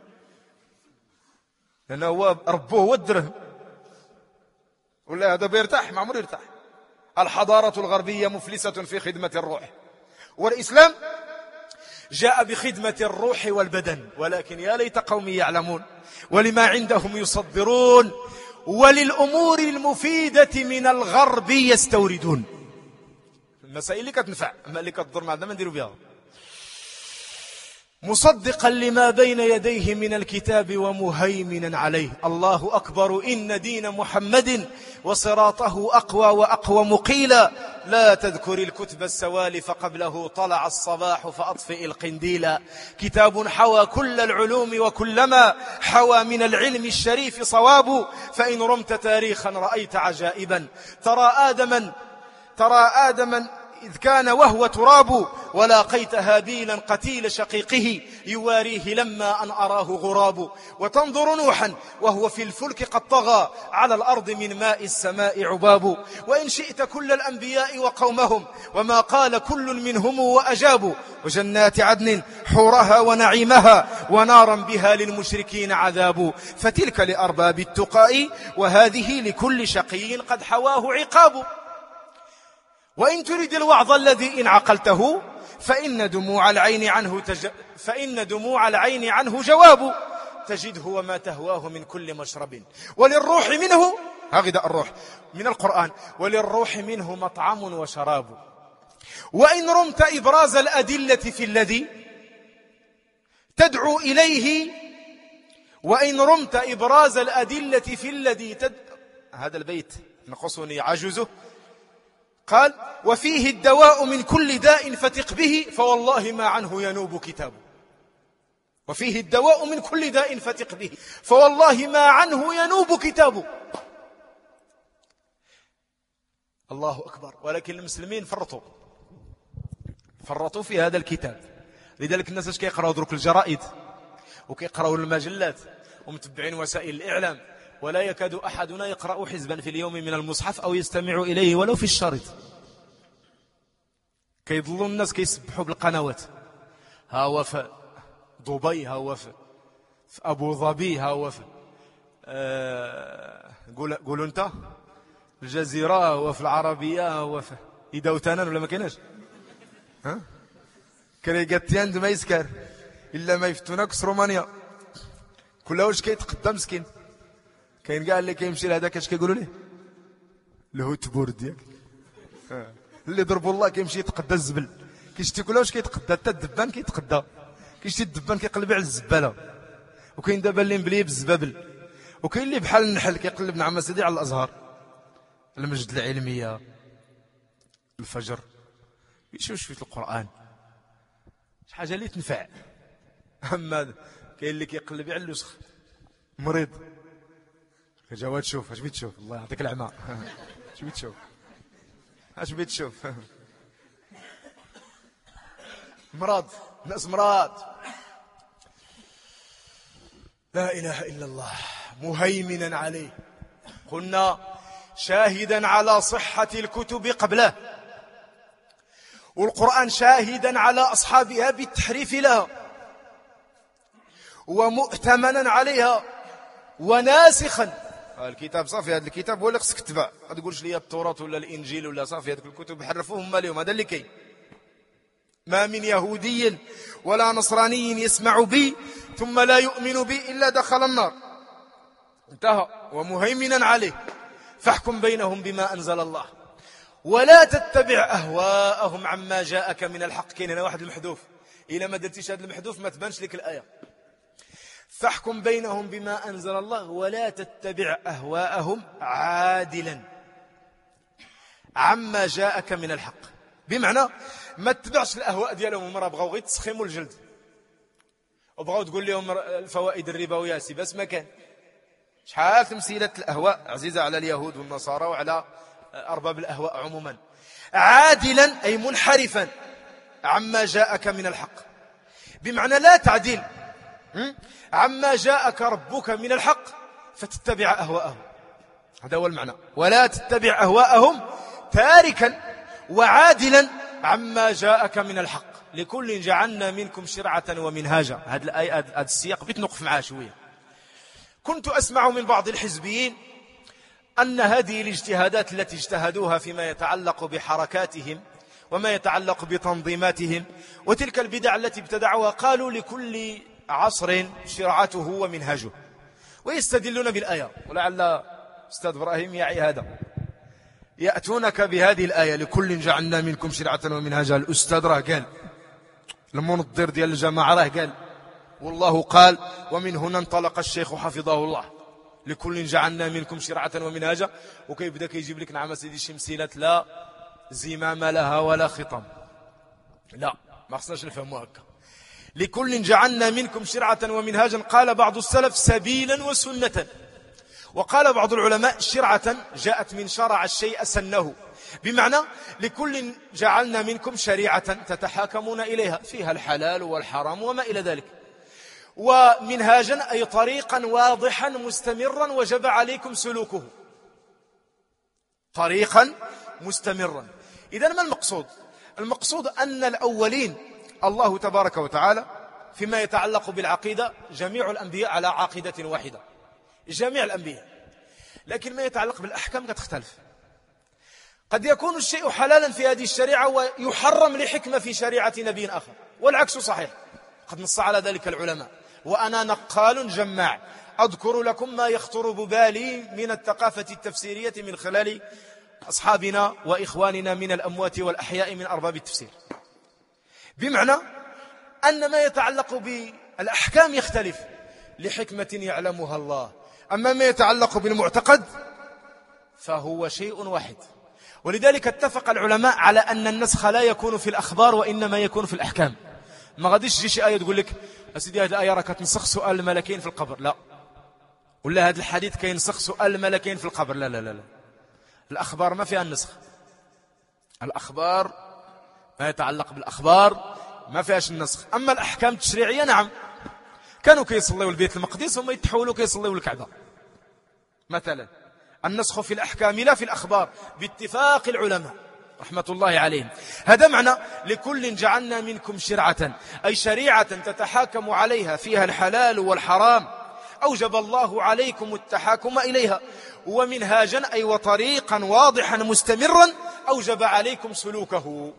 لأنه هو ربوه هو الدرهم. ولا هذا بيرتاح؟ ما عمره يرتاح. الحضارة الغربية مفلسة في خدمة الروح، والإسلام جاء بخدمة الروح والبدن. ولكن يا ليت قومي يعلمون ولما عندهم يصدرون وللأمور المفيدة من الغرب يستوردون. المسائل اللي كتنفع، أما اللي كتضر ما عندنا ما نديروا بها. مصدقا لما بين يديه من الكتاب ومهيمنا عليه. الله أكبر، إن دين محمد وصراطه أقوى وأقوم قيلا. لا تذكر الكتب السوالف قبله طلع الصباح فأطفئ القنديلا. كتاب حوى كل العلوم وكلما حوى من العلم الشريف صواب. فإن رمت تاريخا رأيت عجائبا. ترى آدما إذ كان وهو تراب ولاقيت هابيلا قتيل شقيقه يواريه لما أن أراه غراب وتنظر نوحا وهو في الفلك قد طغى على الأرض من ماء السماء عباب وإن شئت كل الأنبياء وقومهم وما قال كل منهم وأجابوا وجنات عدن حورها ونعيمها ونارا بها للمشركين عذاب فتلك لأرباب التقاء وهذه لكل شقي قد حواه عقاب وإن تريد الوعظ الذي إن عقلته فإن دموع العين عنه جواب تجده وما تهواه من كل مشرب وللروح منه هغذا الروح من القرآن وللروح منه مطعم وشراب وإن رمت إبراز الأدلة في الذي تدعو إليه هذا البيت نقصني عجزه قال وفيه الدواء من كل داء فتق به فوالله ما عنه ينوب كتاب وفيه الدواء من كل داء فتق به فوالله ما عنه ينوب كتاب الله أكبر ولكن المسلمين فرطوا في هذا الكتاب لذلك الناس اش كيقراو درك الجرائد وكيقراو المجلات ومتبعين وسائل الإعلام ولا يكاد أحدنا يقرأ حزبا في اليوم من المصحف أو يستمع إليه ولو في الشريط كيظلوا الناس كيسبحوا بالقنوات ها هو في دبي ها هو في أبو ظبي ها هو في قولوا انت الجزيرة ها هو في العربية ها هو في إداوتانا ولا ما كايناش ها كريغاتيان ما يسكر إلا ما يفتوناك رومانيا كلها واش كيتقدم مسكين كاين كاع اللي كيمشي لهذاك اش كيقولوا ليه الهوتبور ديالك اللي ضربوا الله كيمشي يتقدى الزبل كيشتي كلها واش كيتقدى حتى الدبان كيتقدى كيشتي الدبان كيقلب على الزباله وكاين دابا اللي مبلي بالزبابل وكاين اللي بحال النحل كيقلب نعم سيدي على الازهار المجد العلميه الفجر يشوف في القران شي حاجه اللي تنفع اما كاين اللي كيقلب على الوسخ مريض جواد شوف اش بغيت تشوف الله يعطيك العمى اش بغيت تشوف اش بغيت تشوف مرض ناس مرض لا اله الا الله مهيمنا عليه قلنا شاهدا على صحة الكتب قبله والقرآن شاهدا على أصحابها بالتحريف لها ومؤتمنا عليها وناسخا الكتاب صافي هذا الكتاب هو اللي خصك تتبع ما تقولش لي التوراة ولا الإنجيل ولا صافي هذوك الكتب حرفوهم ما اليوم هذا اللي كاين ما من يهودي ولا نصراني يسمع بي ثم لا يؤمن بي إلا دخل النار انتهى ومهيمنا عليه فاحكم بينهم بما أنزل الله ولا تتبع أهواءهم عما جاءك من الحق كاين هنا واحد المحذوف إلا ما درتيش هذا المحذوف ما تبانش لك الآية فاحكم بينهم بما أنزل الله ولا تتبع أهواءهم عادلا عما جاءك من الحق بمعنى ما تتبعش الأهواء ديالهم هما راه بغاو غير تسخيموا الجلد وبغاو تقول لهم الفوائد الربوية سي بس ما كان شحال تمثيلة الأهواء عزيزة على اليهود والنصارى وعلى أرباب الأهواء عموما عادلا أي منحرفا عما جاءك من الحق بمعنى لا تعديل عما جاءك ربك من الحق فتتبع أهواءهم هذا هو المعنى ولا تتبع أهواءهم تاركا وعادلا عما جاءك من الحق لكل جعلنا منكم شرعة ومنهاجا هذا الآية هذا السياق بتنقف معاه شوية كنت أسمع من بعض الحزبيين أن هذه الاجتهادات التي اجتهدوها فيما يتعلق بحركاتهم وما يتعلق بتنظيماتهم وتلك البدع التي ابتدعوها قالوا لكل عصر شرعته ومنهجه ويستدلون بالآية ولعل أستاذ إبراهيم يعي هذا يأتونك بهذه الآية لكل جعلنا منكم شرعة ومنهجا الأستاذ راه قال المنظر ديال الجماعة راه قال والله قال ومن هنا انطلق الشيخ حفظه الله لكل جعلنا منكم شرعة ومنهجا وكيبدا كيجيب لك نعم سيدي الشمسيلة لا زمام لها ولا خطام لا ما خصناش نفهموا هكا لكل جعلنا منكم شرعة ومنهاجا قال بعض السلف سبيلا وسنة وقال بعض العلماء شرعة جاءت من شرع الشيء سنه، بمعنى لكل جعلنا منكم شريعة تتحاكمون إليها فيها الحلال والحرام وما إلى ذلك، ومنهاجا أي طريقا واضحا مستمرا وجب عليكم سلوكه، طريقا مستمرا. إذن ما المقصود؟ المقصود أن الأولين الله تبارك وتعالى فيما يتعلق بالعقيدة جميع الأنبياء على عقيدة واحدة، جميع الأنبياء، لكن ما يتعلق بالأحكام قد تختلف. قد يكون الشيء حلالا في هذه الشريعة ويحرم لحكمة في شريعة نبي آخر، والعكس صحيح، قد نص على ذلك العلماء. وأنا نقال جماع أذكر لكم ما يخطر ببالي من الثقافة التفسيرية من خلال أصحابنا وإخواننا من الأموات والأحياء من أرباب التفسير، بمعنى أن ما يتعلق بالأحكام يختلف لحكمة يعلمها الله، أما ما يتعلق بالمعتقد فهو شيء واحد. ولذلك اتفق العلماء على أن النسخ لا يكون في الأخبار وإنما يكون في الأحكام. ما غاديش تجي شي آية تقول لك أسيدي هذه الآية راك تنسخ سؤال الملكين في القبر، لا، ولا هذا الحديث كينسخ سؤال الملكين في القبر، لا لا لا لا. الأخبار ما فيها النسخ، الأخبار ما يتعلق بالأخبار ما فيهاش النسخ. أما الأحكام التشريعية نعم، كانوا كيصليوا البيت المقدس هم يتحولوا كيصليوا الكعبة مثلا. النسخ في الأحكام لا في الأخبار باتفاق العلماء رحمة الله عليهم. هذا معنى لكل جعلنا منكم شرعة، أي شريعة تتحاكم عليها فيها الحلال والحرام، أوجب الله عليكم التحاكم إليها، ومنهاجا أي وطريقا واضحا مستمرا أوجب عليكم سلوكه،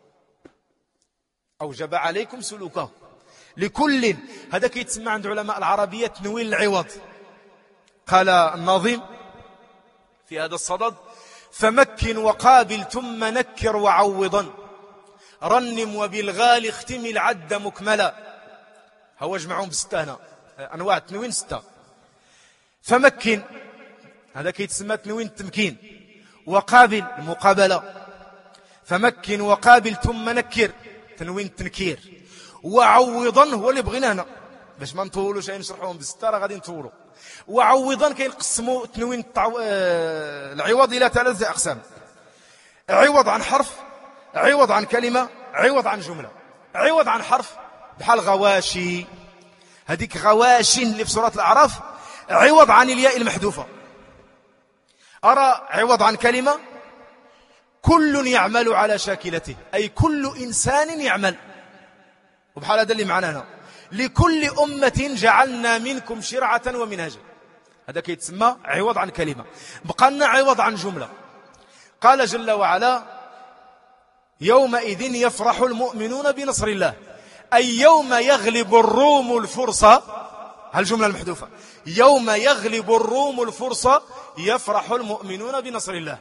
أوجب عليكم سلوكه لكل. هذا كيتسمى عند علماء العربية تنوين العوض. قال الناظم في هذا الصدد: فمكن وقابل ثم نكر وعوضا، رنم وبالغال اختم العد مكملا. هو اجمعهم بستة هنا أنواع التنوين 6. فمكن هذا كيتسمى تنوين التمكين، وقابل المقابلة، فمكن وقابل ثم نكر تنوين التنكير، وعوضا هو اللي بغينا هنا باش ما نطولوش نشرحوهم بالستة راه غادي نطولوا. وعوضا كينقسموا تنوين العوض إلى 3 أقسام: عوض عن حرف، عوض عن كلمة، عوض عن جملة. عوض عن حرف بحال غواشي، هذيك غواشي اللي في سورة الأعراف عوض عن الياء المحذوفة. أرى عوض عن كلمة: كل يعمل على شاكلته، أي كل إنسان يعمل. وبحال هذا اللي معنا هنا: لكل أمة جعلنا منكم شرعة ومنهجا. هذا كيتسمى عوض عن كلمة. بقى لنا عوض عن جملة. قال جل وعلا: يومئذ يفرح المؤمنون بنصر الله، أي يوم يغلب الروم الفرس. هالجملة المحذوفة: يوم يغلب الروم الفرس يفرح المؤمنون بنصر الله.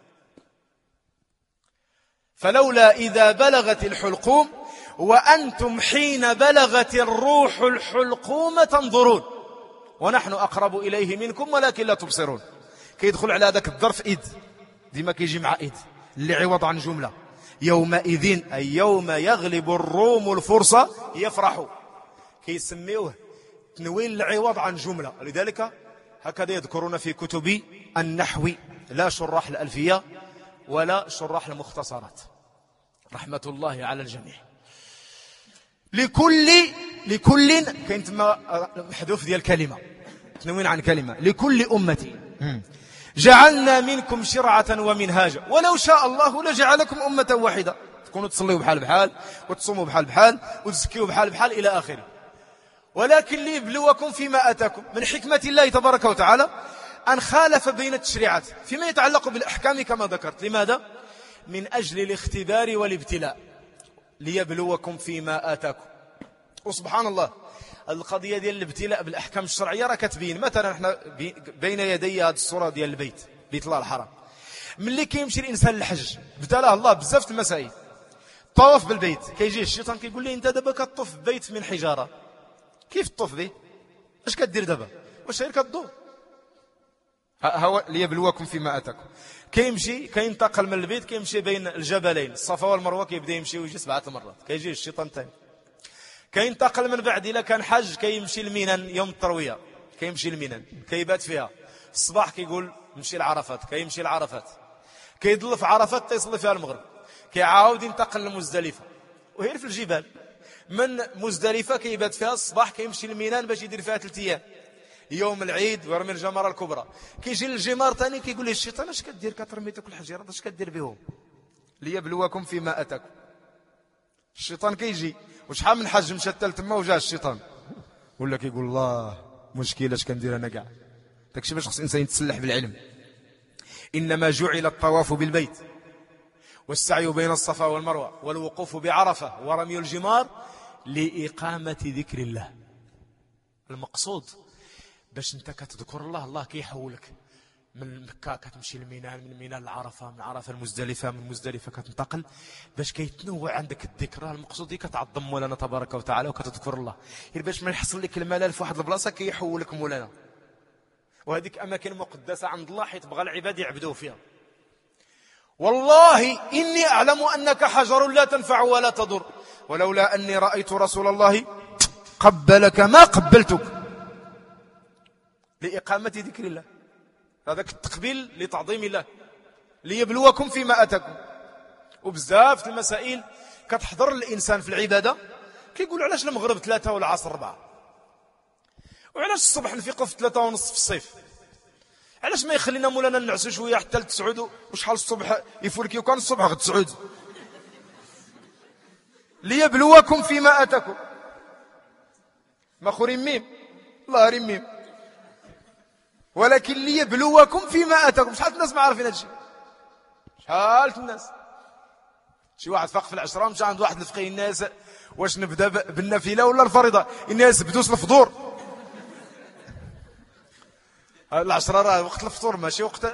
فلولا إذا بلغت الحلقوم وأنتم حين بلغت الروح الحلقوم تنظرون ونحن أقرب إليه منكم ولكن لا تبصرون. كيدخل على ذاك الظرف إذ، ديما كيجي مع إذ اللي عوض عن جملة. يومئذ أي يوم يغلب الروم الفرس يفرحوا، كيسميوه تنوين العوض عن جملة. لذلك هكذا يذكرون في كتب النحو، لا شراح الألفية ولا شراح المختصرات، رحمة الله على الجميع. لكل كاين تما محذوف ديال كلمة، تنوين عن كلمة. لكل أمة جعلنا منكم شرعة ومنهاجا ولو شاء الله لجعلكم أمة واحدة، تكونوا تصليوا بحال بحال وتصوموا بحال بحال وتزكيوا بحال بحال إلى آخره، ولكن ليبلوكم فيما آتاكم. من حكمة الله تبارك وتعالى أن خالف بين التشريعات فيما يتعلق بالأحكام كما ذكرت. لماذا؟ من أجل الاختبار والابتلاء، ليبلوكم فيما آتاكم. وسبحان الله القضية ديال الابتلاء بالأحكام الشرعية راه كتبين. مثلا احنا بين يدي هذه الصورة ديال البيت، بيت الله الحرام. ملي كيمشي الإنسان للحج ابتلاه الله بزاف المسائل. طواف بالبيت، كيجي الشيطان كيقول لي انت دابا كطوف ببيت من حجارة، كيف تطوف به؟ اش كدير دابا؟ واش غير كدور؟ هو ليبلوكم فيما آتاكم. كيمشي كينتقل من البيت، كيمشي بين الجبلين الصفا والمروة، كيبدا يمشي ويجي 7 مرات، كيجي الشيطان ثاني. كينتقل من بعد إلى كان حج، كيمشي لمينان يوم التروية، كيمشي لمينان كيبات فيها، الصباح كيقول نمشي لعرفات، كيمشي لعرفات، كيضل في عرفات تيصلي فيها المغرب، كيعاود ينتقل لمزدلفة، وهي في الجبال. من مزدلفة كيبات فيها الصباح، كيمشي لمينان باش يدير فيها 3 أيام، يوم العيد ويرمي الجمرة الكبرى. كيجي للجمار ثاني كيقول لي الشيطان اش كدير؟ كترمي كل الحجيرات، اش كدير بهم؟ ليبلوكم فيما اتاكم. الشيطان كيجي وشحال من حج مشى حتى تما وجا الشيطان، ولا كيقول الله مشكله اش كندير انا كاع. داكشي باش خص الانسان يتسلح بالعلم. انما جعل الطواف بالبيت والسعي بين الصفا والمروه والوقوف بعرفه ورمي الجمار لاقامه ذكر الله. المقصود باش انت كتذكر الله، الله كيحولك من مكة كتمشي لمينان، من مينان لعرفة، من عرفة لمزدلفة، من مزدلفة كتنتقل باش كيتنوع عندك الذكرى. المقصود كتعظم مولانا تبارك وتعالى وكتذكر الله، غير باش ما يحصل لك الملل في واحد البلاصة كيحولك مولانا. وهذيك أماكن مقدسة عند الله حيت بغى العباد يعبدوه فيها. والله إني أعلم أنك حجر لا تنفع ولا تضر، ولولا أني رأيت رسول الله قبلك ما قبلتك، لإقامة ذكر الله. هذاك التقبيل لتعظيم الله، ليبلوكم فيما أتاكم. وبزاف المسائل كتحضر الإنسان في العبادة كيقول علاش المغرب 3 والعصر 4، وعلاش الصبح نفيقوا في 3 ونص في الصيف، علاش ما يخلينا مولانا نعسوا شوية حتى ل9 وشحال الصبح يفولكيو كان الصبح غد 9. ليبلوكم فيما أتاكم. ما خو رميم الله رميم، ولكن ليبلوكم فيما أتاكم. شحال الناس ما عارفين هذا الشيء؟ شحال الناس؟ شي واحد فاق في 10 مشى عند واحد الفقيه، الناس واش نبدا بالنافله ولا الفريضه؟ الناس بدوس الفطور. 10 راه وقت الفطور ماشي وقت،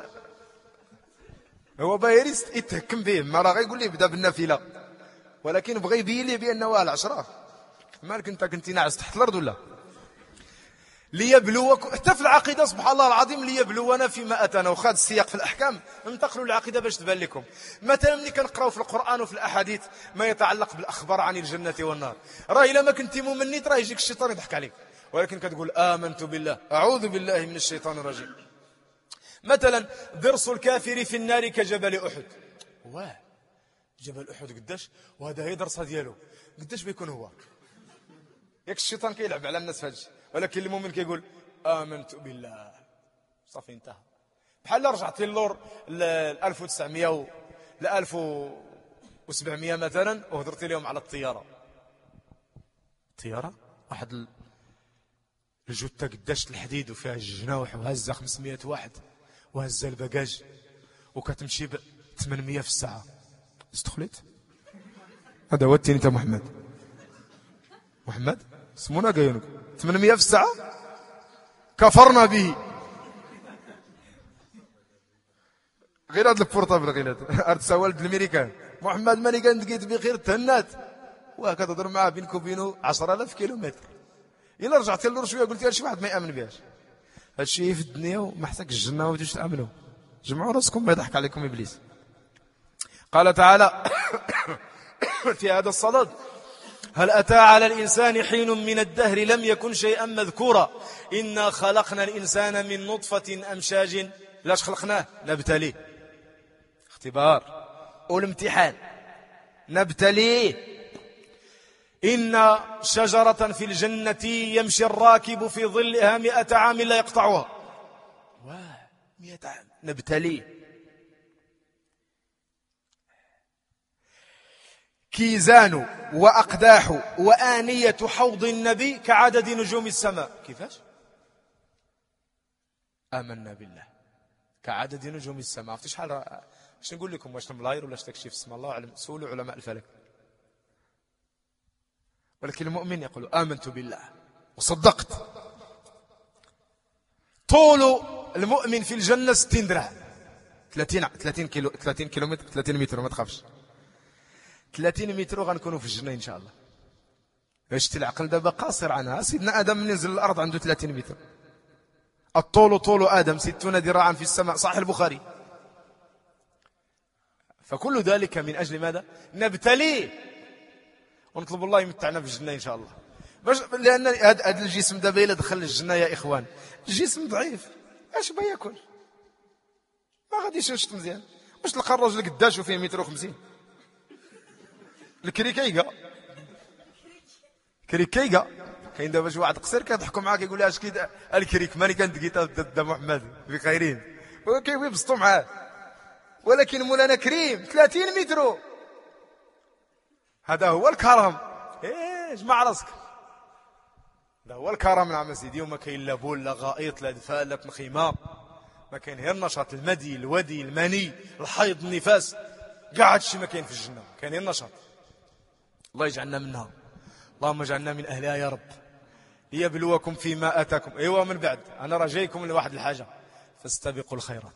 هو باغي يتهكم به، ما راه غيقول لي بدا بالنافله، ولكن بغى يبين لي بانه 10. مالك انت كنتي ناعس تحت الارض ولا؟ ليبلوكم. حتى في العقيدة سبحان الله العظيم ليبلونا فيما أتانا، وخاد السياق في الأحكام ننتقلوا العقيدة باش تبان لكم. مثلا ملي كنقراو في القرآن وفي الأحاديث ما يتعلق بالأخبار عن الجنة والنار، راه إلا ما كنتي ممنيت راه يجيك الشيطان يضحك عليك، ولكن كتقول آمنت بالله أعوذ بالله من الشيطان الرجيم. مثلا ضرس الكافر في النار كجبل أحد. واه جبل أحد قداش؟ وهذا هي درسها ديالو قداش بيكون هو؟ ياك الشيطان كيلعب على الناس في هذا الشيء، ولكن المؤمن كيقول آمنت بالله صافي انتهى. بحال رجعتي اللور ل 1900 ل 1700 مثلا وهضرتي لهم على الطياره واحد الجثه قداش الحديد وفيها الجناوح وهزه 500 واحد وهزه الباجاج وكتمشي ب 800 في الساعه. استخليت هذا هو التين. انت محمد سمونا قايونك 800 في الساعة، كفرنا به. غير هذا البورطابل غير هذا سوالد الامريكان. محمد ماني كان لقيت بخير تهنات وكتهضر معاه بينك وبينه 10,000 كيلومتر. الا رجعتي للور شويه قلت شي واحد ما يامن بهاش هادشي في الدنيا وما حتاك الجنه وما بديوش تامنوا. جمعوا راسكم ما يضحك عليكم ابليس. قال تعالى في هذا الصدد هل أتى على الإنسان حين من الدهر لم يكن شيئا مذكورا إنا خلقنا الإنسان من نطفة أمشاج. لاش خلقناه؟ نبتليه، اختبار والامتحان، نبتليه. إن شجرة في الجنة يمشي الراكب في ظلها 100 عام لا يقطعها. 100 عام نبتليه. كيزان وأقداح وآنية حوض النبي كعدد نجوم السماء. كيفاش؟ آمنا بالله كعدد نجوم السماء. عرفتي شحال؟ واش نقول لكم؟ واش الملاير ولا تكشيف اسم الله أعلم، سولوا علماء الفلك. ولكن المؤمن يقول آمنت بالله وصدقت. طول المؤمن في الجنة 60 ذراع، 30 كيلومتر، 30 متر. ما تخافش 30 متر غنكونوا في الجنة إن شاء الله. شتي العقل دابا قاصر عنها. سيدنا آدم من ينزل الأرض عنده 30 متر. الطول طول آدم 60 ذراعا في السماء، صحيح البخاري. فكل ذلك من أجل ماذا؟ نبتليه ونطلب الله يمتعنا في الجنة إن شاء الله. لأن هذا الجسم دابا إلا دخل الجنة يا إخوان الجسم ضعيف، اش بغا ياكل؟ ما غاديش يشط مزيان. واش تلقى الراجل قداش وفيه 150 متر؟ الكريكيكا كاين دابا شي واحد قصير كيضحكوا معاك يقول لها اش كي الكريك ماني كندقيت دا محمد بخيرين وكيبسطوا معاه، ولكن مولانا كريم 30 متر. هذا هو الكرم. اجمع راسك، هذا هو الكرم. نعم سيدي. وما كاين لا بول لا غائط لا دفاء لا تنخيمه، ما كاين غير النشاط، المدي الودي المني الحيض النفاس، كاع هادشي ما كاين في الجنه، كاين غير النشاط. الله يجعلنا منها، اللهم اجعلنا من اهلها يا رب. ليبلوكم فيما اتاكم. ايوا من بعد انا راه جايكم لواحد الحاجه، فاستبقوا الخيرات.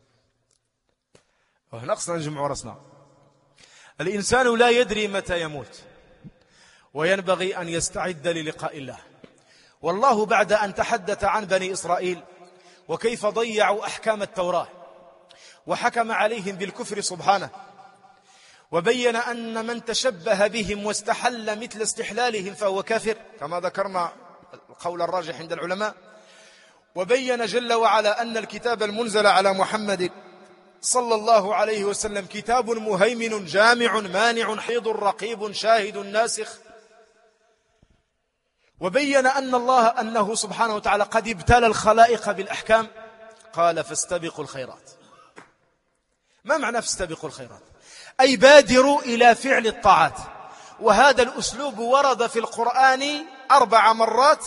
وهنا خصنا نجمعوا راسنا. الانسان لا يدري متى يموت، وينبغي ان يستعد للقاء الله. والله بعد ان تحدث عن بني اسرائيل وكيف ضيعوا احكام التوراه وحكم عليهم بالكفر سبحانه، وبين أن من تشبه بهم واستحل مثل استحلالهم فهو كافر كما ذكرنا القول الراجح عند العلماء، وبين جل وعلا أن الكتاب المنزل على محمد صلى الله عليه وسلم كتاب مهيمن جامع مانع حيض رقيب شاهد ناسخ، وبين أنه سبحانه وتعالى قد ابتلى الخلائق بالأحكام. قال فاستبقوا الخيرات. ما معنى فاستبقوا الخيرات؟ أي بادروا إلى فعل الطاعات. وهذا الأسلوب ورد في القرآن 4 مرات،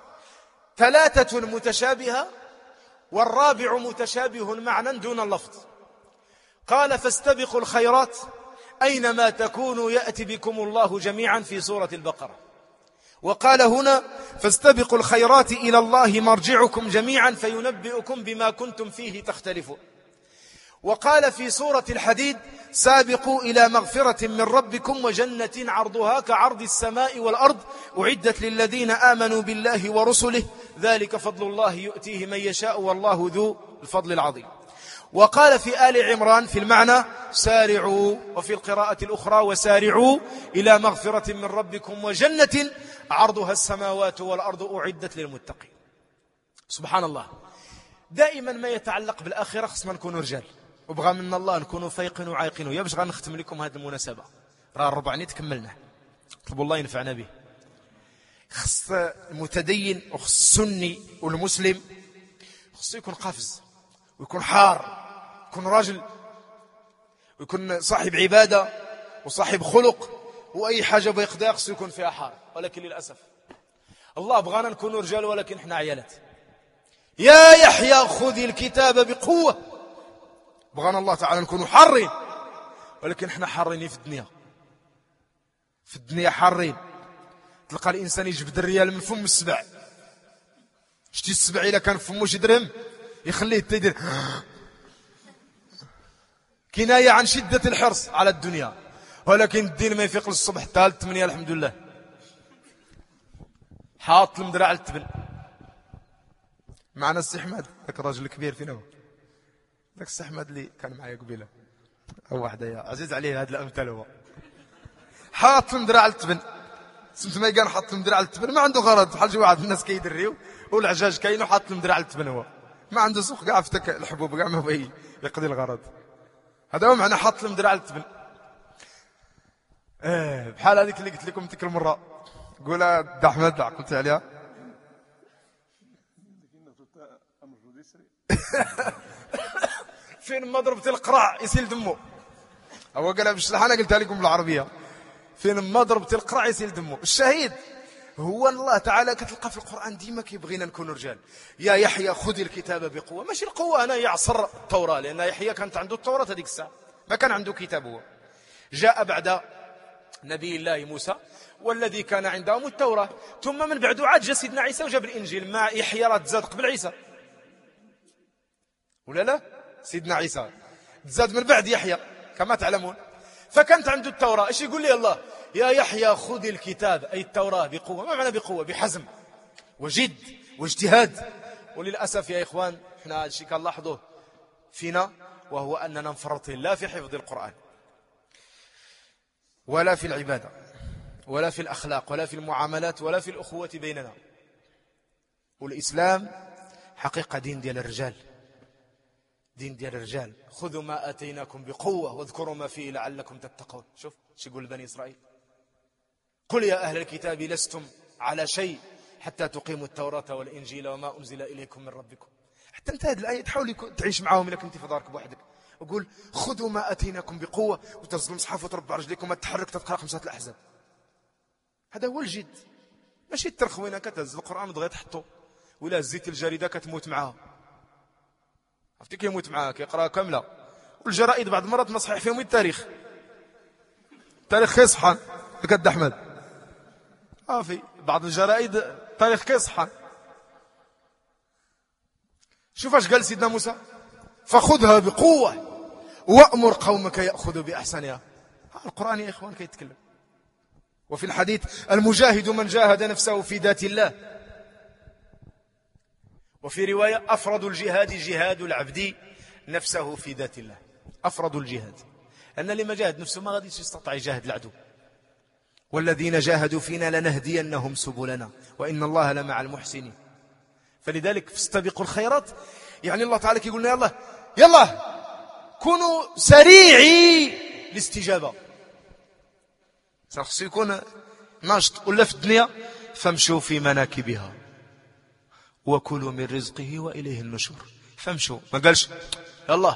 3 متشابهة والرابع متشابه معنى دون اللفظ. قال فاستبقوا الخيرات أينما تكونوا يأتي بكم الله جميعا في سورة البقرة. وقال هنا فاستبقوا الخيرات إلى الله مرجعكم جميعا فينبئكم بما كنتم فيه تختلفون. وقال في سورة الحديد سابقوا إلى مغفرة من ربكم وجنة عرضها كعرض السماء والأرض أعدت للذين آمنوا بالله ورسله ذلك فضل الله يؤتيه من يشاء والله ذو الفضل العظيم. وقال في آل عمران في المعنى سارعوا، وفي القراءة الأخرى وسارعوا إلى مغفرة من ربكم وجنة عرضها السماوات والأرض أعدت للمتقين. سبحان الله. دائما ما يتعلق بالآخرة خصنا نكون رجال، وبغى من الله نكونوا فايقين وعايقين. يا باش غنختم لكم هذه المناسبة، راه الربع نيت كملنا، طلبوا الله ينفعنا به. خص المتدين وخص السني والمسلم خصو يكون قافز ويكون حار، يكون راجل ويكون صاحب عبادة وصاحب خلق، وأي حاجة بيقضيها خصو يكون فيها حار. ولكن للأسف الله بغانا نكون رجال ولكن احنا عيالات. يا يحيى خذ الكتاب بقوة. بغانا الله تعالى نكونوا حارين، ولكن احنا حارين في الدنيا حارين. تلقى الإنسان يجبد الريال من فم السبع. شتي السبع إلا كان فمه شي درهم يخليه تيدير كناية عن شدة الحرص على الدنيا. ولكن الدين ما يفيق للصبح حتى 8 الحمد لله، حاط المدرع التبن. معنا السي حماد ذاك الراجل الكبير فينا هو، ذاك السي حماد اللي كان معايا قبيله، هو واحد عزيز عليه هذا الامثال. هو حاط المدرع التبن، سمت ما كان حاط المدرع التبن، ما عنده غرض بحال شي واحد الناس كيدريو والعجاج كاين وحاط المدرع التبن. هو ما عنده سوق كاع فتك الحبوب كاع ما بغى يقضي الغرض. هذا هو معنى حاط المدرع التبن. بحال هذيك اللي قلت لكم ديك المره، قولها دا احمد قلت عليها. فين ما ضربت القرع يسيل دمه. هو قالها بالشلح، انا قلتها لكم بالعربيه. فين ما ضربت القرع يسيل دمه. الشهيد هو الله تعالى كتلقى في القرآن ديما كيبغينا نكون رجال. يا يحيى خذ الكتاب بقوة. ماشي القوة أنا يعصر التوراة، لأن يحيى كانت عنده التوراة هذيك الساعة، ما كان عنده كتاب. هو جاء بعد نبي الله موسى والذي كان عندهم التوراة، ثم من بعده عاد جاء سيدنا عيسى وجاب الإنجيل. مع يحيى راه تزاد قبل عيسى ولا لا؟ سيدنا عيسى تزاد من بعد يحيى كما تعلمون. فكانت عنده التوراة. ايش يقول لي الله؟ يا يحيى خذ الكتاب، أي التوراة بقوة. ما معنى بقوة؟ بحزم وجد واجتهاد. وللأسف يا إخوان احنا هذا الشيء كان لاحظوه فينا، وهو أننا مفرطين لا في حفظ القرآن ولا في العبادة ولا في الأخلاق ولا في المعاملات ولا في الأخوة بيننا. والإسلام حقيقة دين ديال الرجال، دين ديال الرجال. خذوا ما آتيناكم بقوة واذكروا ما فيه لعلكم تتقون. شوف شو يقول بني إسرائيل: قل يا أهل الكتاب لستم على شيء حتى تقيموا التوراة والإنجيل وما أنزل إليكم من ربكم. حتى انت هذه الآية تحاول تعيش معاهم إلا كنت في دارك بوحدك، وقول خذوا ما أتيناكم بقوة، وتنزل المصحف وتربع رجليكم وتتحرك تقرأ 5 الأحزاب. هذا هو الجد، ماشي الترخوينة كتهز القرآن وتغير تحطه، ولا هزيت الجريدة كتموت معها. عرفتي كيموت معها كيقرأ كاملة. والجرائد بعض المرات ما صحيح فيهم التاريخ، التاريخ كيصحى كد أحمد. في بعض الجرائد التاريخ كيصحى. شوف اش قال سيدنا موسى: فخذها بقوة وأمر قومك يأخذوا بأحسنها. القرآن يا إخوان كيتكلم. وفي الحديث: المجاهد من جاهد نفسه في ذات الله. وفي رواية: أفرض الجهاد جهاد العبد نفسه في ذات الله. أفرض الجهاد، أن اللي ما جاهد نفسه ما غاديش يستطيع يجاهد العدو. والذين جاهدوا فينا لنهدينهم سبلنا وإن الله لمع المحسنين. فلذلك فاستبقوا الخيرات، يعني الله تعالى يقول لنا يلا كونوا سريعي الاستجابة. خصو يكون ناشط ولا في الدنيا. فامشوا في مناكبها وكلوا من رزقه وإليه النشور. فامشوا، ما قالش يلا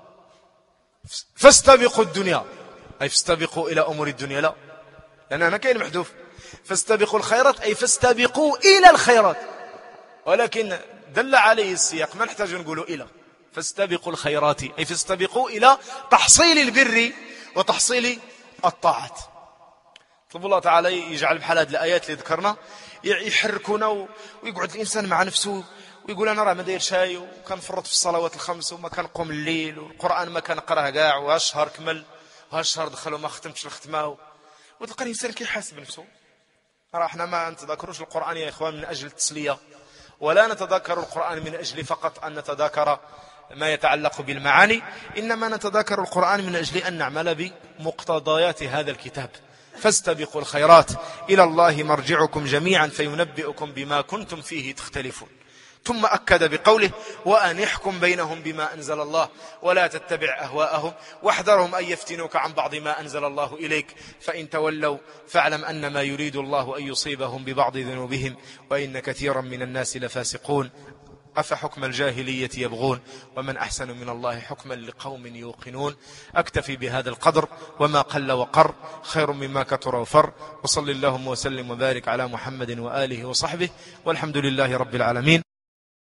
فاستبقوا الدنيا، أي فاستبقوا إلى أمور الدنيا، لا، لأن أنا كاين محذوف. فاستبقوا الخيرات أي فاستبقوا إلى الخيرات، ولكن دل عليه السياق ما نحتاج نقوله إلى. فاستبقوا الخيرات أي فاستبقوا إلى تحصيل البر وتحصيل الطاعات. طلب الله تعالى يجعل بحال هذه الآيات اللي ذكرنا يحركونا، ويقعد الإنسان مع نفسه ويقول أنا راه ما داير شاي وكنفرط في الصلوات الخمس وما كنقوم الليل والقرآن ما كنقراه كاع، وهالشهر كمل وهالشهر دخل وما ختمتش الختمة. وتلقى الإنسان كيحاسب نفسه. راه احنا ما نتذكروش القرآن يا إخوان من أجل التسلية، ولا نتذكر القرآن من أجل فقط أن نتذكر ما يتعلق بالمعاني، إنما نتذكر القرآن من أجل أن نعمل بمقتضيات هذا الكتاب. فاستبقوا الخيرات إلى الله مرجعكم جميعا فينبئكم بما كنتم فيه تختلفون. ثم أكد بقوله: وأن احكم بينهم بما أنزل الله ولا تتبع أهواءهم واحذرهم أن يفتنوك عن بعض ما أنزل الله إليك فإن تولوا فاعلم أنما يريد الله أن يصيبهم ببعض ذنوبهم وإن كثيرا من الناس لفاسقون. أفحكم الجاهلية يبغون ومن أحسن من الله حكما لقوم يوقنون. أكتفي بهذا القدر، وما قل وقر خير مما كثر وفر. وصل اللهم وسلم وبارك على محمد وآله وصحبه، والحمد لله رب العالمين.